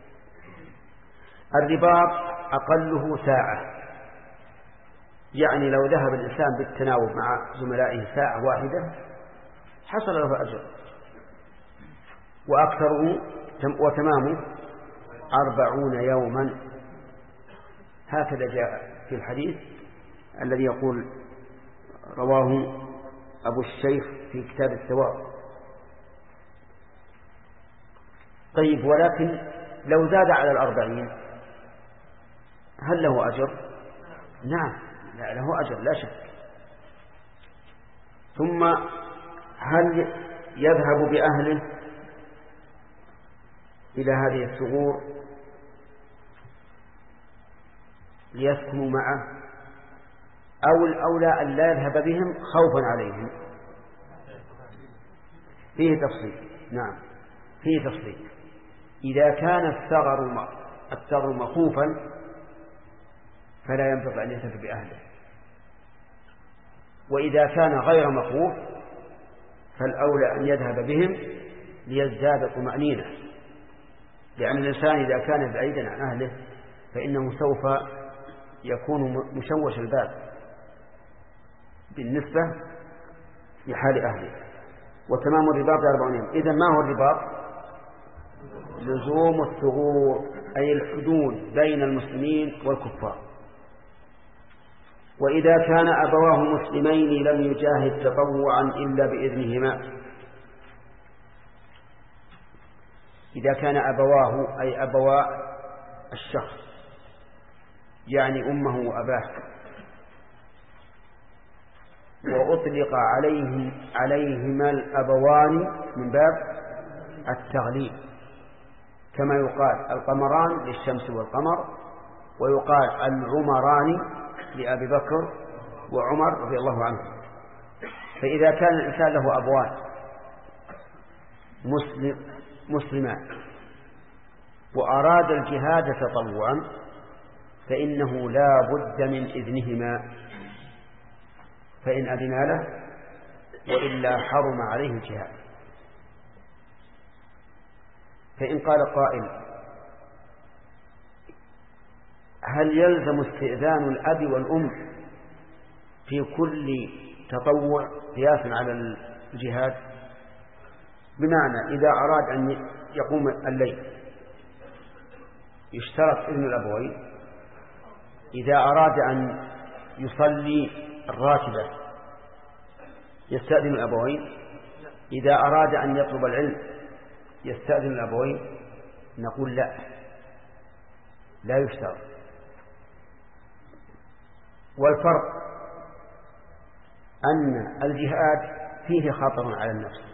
الرباط أقله ساعة، يعني لو ذهب الإنسان بالتناوب مع زملائه ساعة واحدة حصل له أجر، وأكثره وتمامه أربعون يوما. هكذا جاء في الحديث الذي يقول رواه أبو الشيخ في كتاب الثواب. طيب، ولكن لو زاد على الأربعين هل له أجر؟ نعم، لا له أجر لا شك. ثم هل يذهب بأهله إلى هذه الثغور ليسكنوا معه، أو الأولى أن لا يذهب بهم خوفا عليهم؟ فيه تفصيل. نعم فيه تفصيل. إذا كان الثغر الثغر مخوفا فلا ينبغي أن يذهب بأهله، وإذا كان غير مخوف فالأولى أن يذهب بهم ليزداد طمأنينة، لأن الإنسان إذا كان بعيدا عن أهله فإنه سوف يكون مشوش البال بالنسبة لحال أهله. وتمام الرباط أربعون يوم. إذن ما هو الرباط؟ لزوم الثغور، أي الحدود بين المسلمين والكفار. وإذا كان أبواه مسلمين لم يجاهد تطوعا إلا بإذنهما. إذا كان أبواه أي أبوا الشخص، يعني أمه وأباه، وأطلق عليه عليهما الأبوان من باب التغليب، كما يقال القمران للشمس والقمر، ويقال العمران لأبي بكر وعمر رضي الله عنه. فإذا كان الإنسان له أبوان مسلم مسلمان وأراد الجهاد تطوعا فإنه لا بد من إذنهما، فإن أذن له وإلا حرم عليه الجهاد. فإن قال قائل هل يلزم استئذان الأب والأم في كل تطوع قياسا على الجهاد؟ بمعنى إذا أراد أن يقوم الليل يشترط إذن الأبوين، إذا أراد أن يصلي الراتبة يستأذن الأبوين، إذا أراد أن يطلب العلم يستأذن الأبوين. نقول لا، لا يشترط. والفرق أن الجهاد فيه خطر على النفس،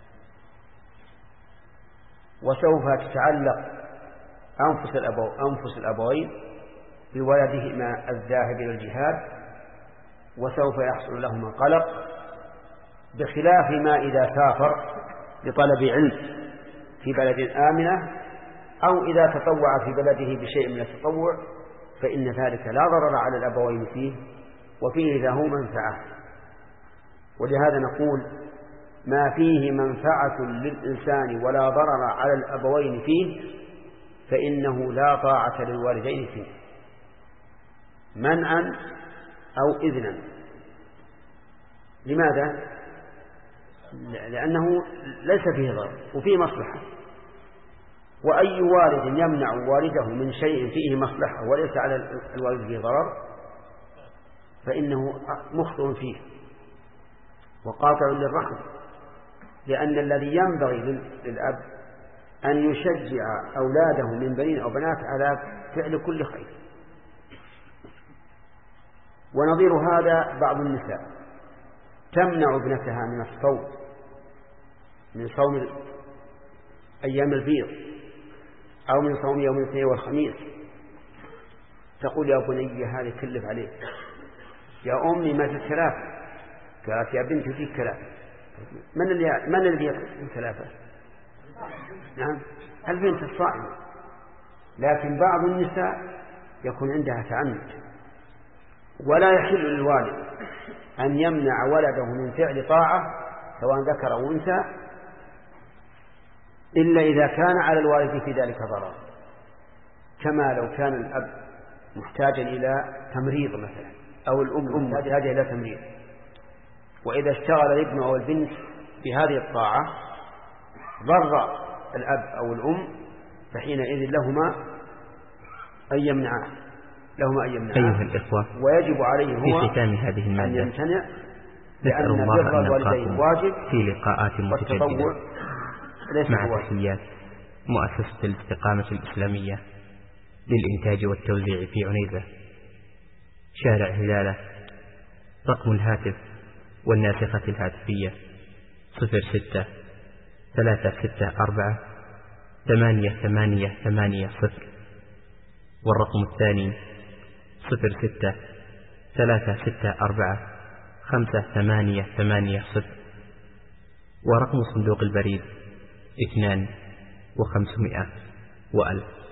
وسوف تتعلق أنفس الأبو أنفس الأبوين بولدهما الذاهب إلى الجهاد، وسوف يحصل لهما قلق، بخلاف ما إذا سافر لطلب علم في بلد آمنة أو إذا تطوع في بلده بشيء من التطوع، فإن ذلك لا ضرر على الأبوين فيه وفيه له منفعة. ولهذا نقول ما فيه منفعة للإنسان ولا ضرر على الأبوين فيه فإنه لا طاعة للوالدين فيه منعا أو إذنا. لماذا؟ لأنه ليس فيه ضرر وفيه مصلحة، وأي والد يمنع والده من شيء فيه مصلحة وليس على الوالد فيه ضرر فإنه مخطئ فيه وقاطع للرحم، لأن الذي ينبغي للأب أن يشجع أولاده من بنين أو بنات على فعل كل خير. ونظير هذا بعض النساء تمنع ابنتها من الصوم من صوم أيام البيض أو من صوم يوم الاثنين والخميس، تقول يا بني هذه كلف عليك، يا أمي ما في الثلاث، قالت يا بنتي في الثلاث، من اللي من الذي يطعم ثلاثة؟ نعم البنت الصائمة. لكن بعض النساء يكون عندها تعنت، ولا يحل للوالد أن يمنع ولده من فعل طاعة سواء ذكر أو أنثى إلا إذا كان على الوالد في ذلك ضرر، كما لو كان الأب محتاجا إلى تمريض مثلا، أو الأم محتاجة إلى تمريض، وإذا اشتغل الابن أو البنت بهذه الطاعة ضر الأب أو الأم فحينئذ لهما أن يمنعا لهما أن يمنعا أيها الإخوة، ويجب عليه هو في ختام هذه أن المادة يمتنع، نسأل لأن الله بر أن الوالدين نلقاكم واجب في لقاءات متجددة والتطوع ليس مع بواجب. تحيات مؤسسة الاستقامة الإسلامية للإنتاج والتوزيع في عنيزة، شارع هلالة. رقم الهاتف والناسخة الهاتفية صفر ستة ثلاثة ستة أربعة ثمانية ثمانية ثمانية صفر، والرقم الثاني صفر ستة ثلاثة ستة أربعة خمسة ثمانية ثمانية صفر، ورقم صندوق البريد اثنان وخمسمائة وألف.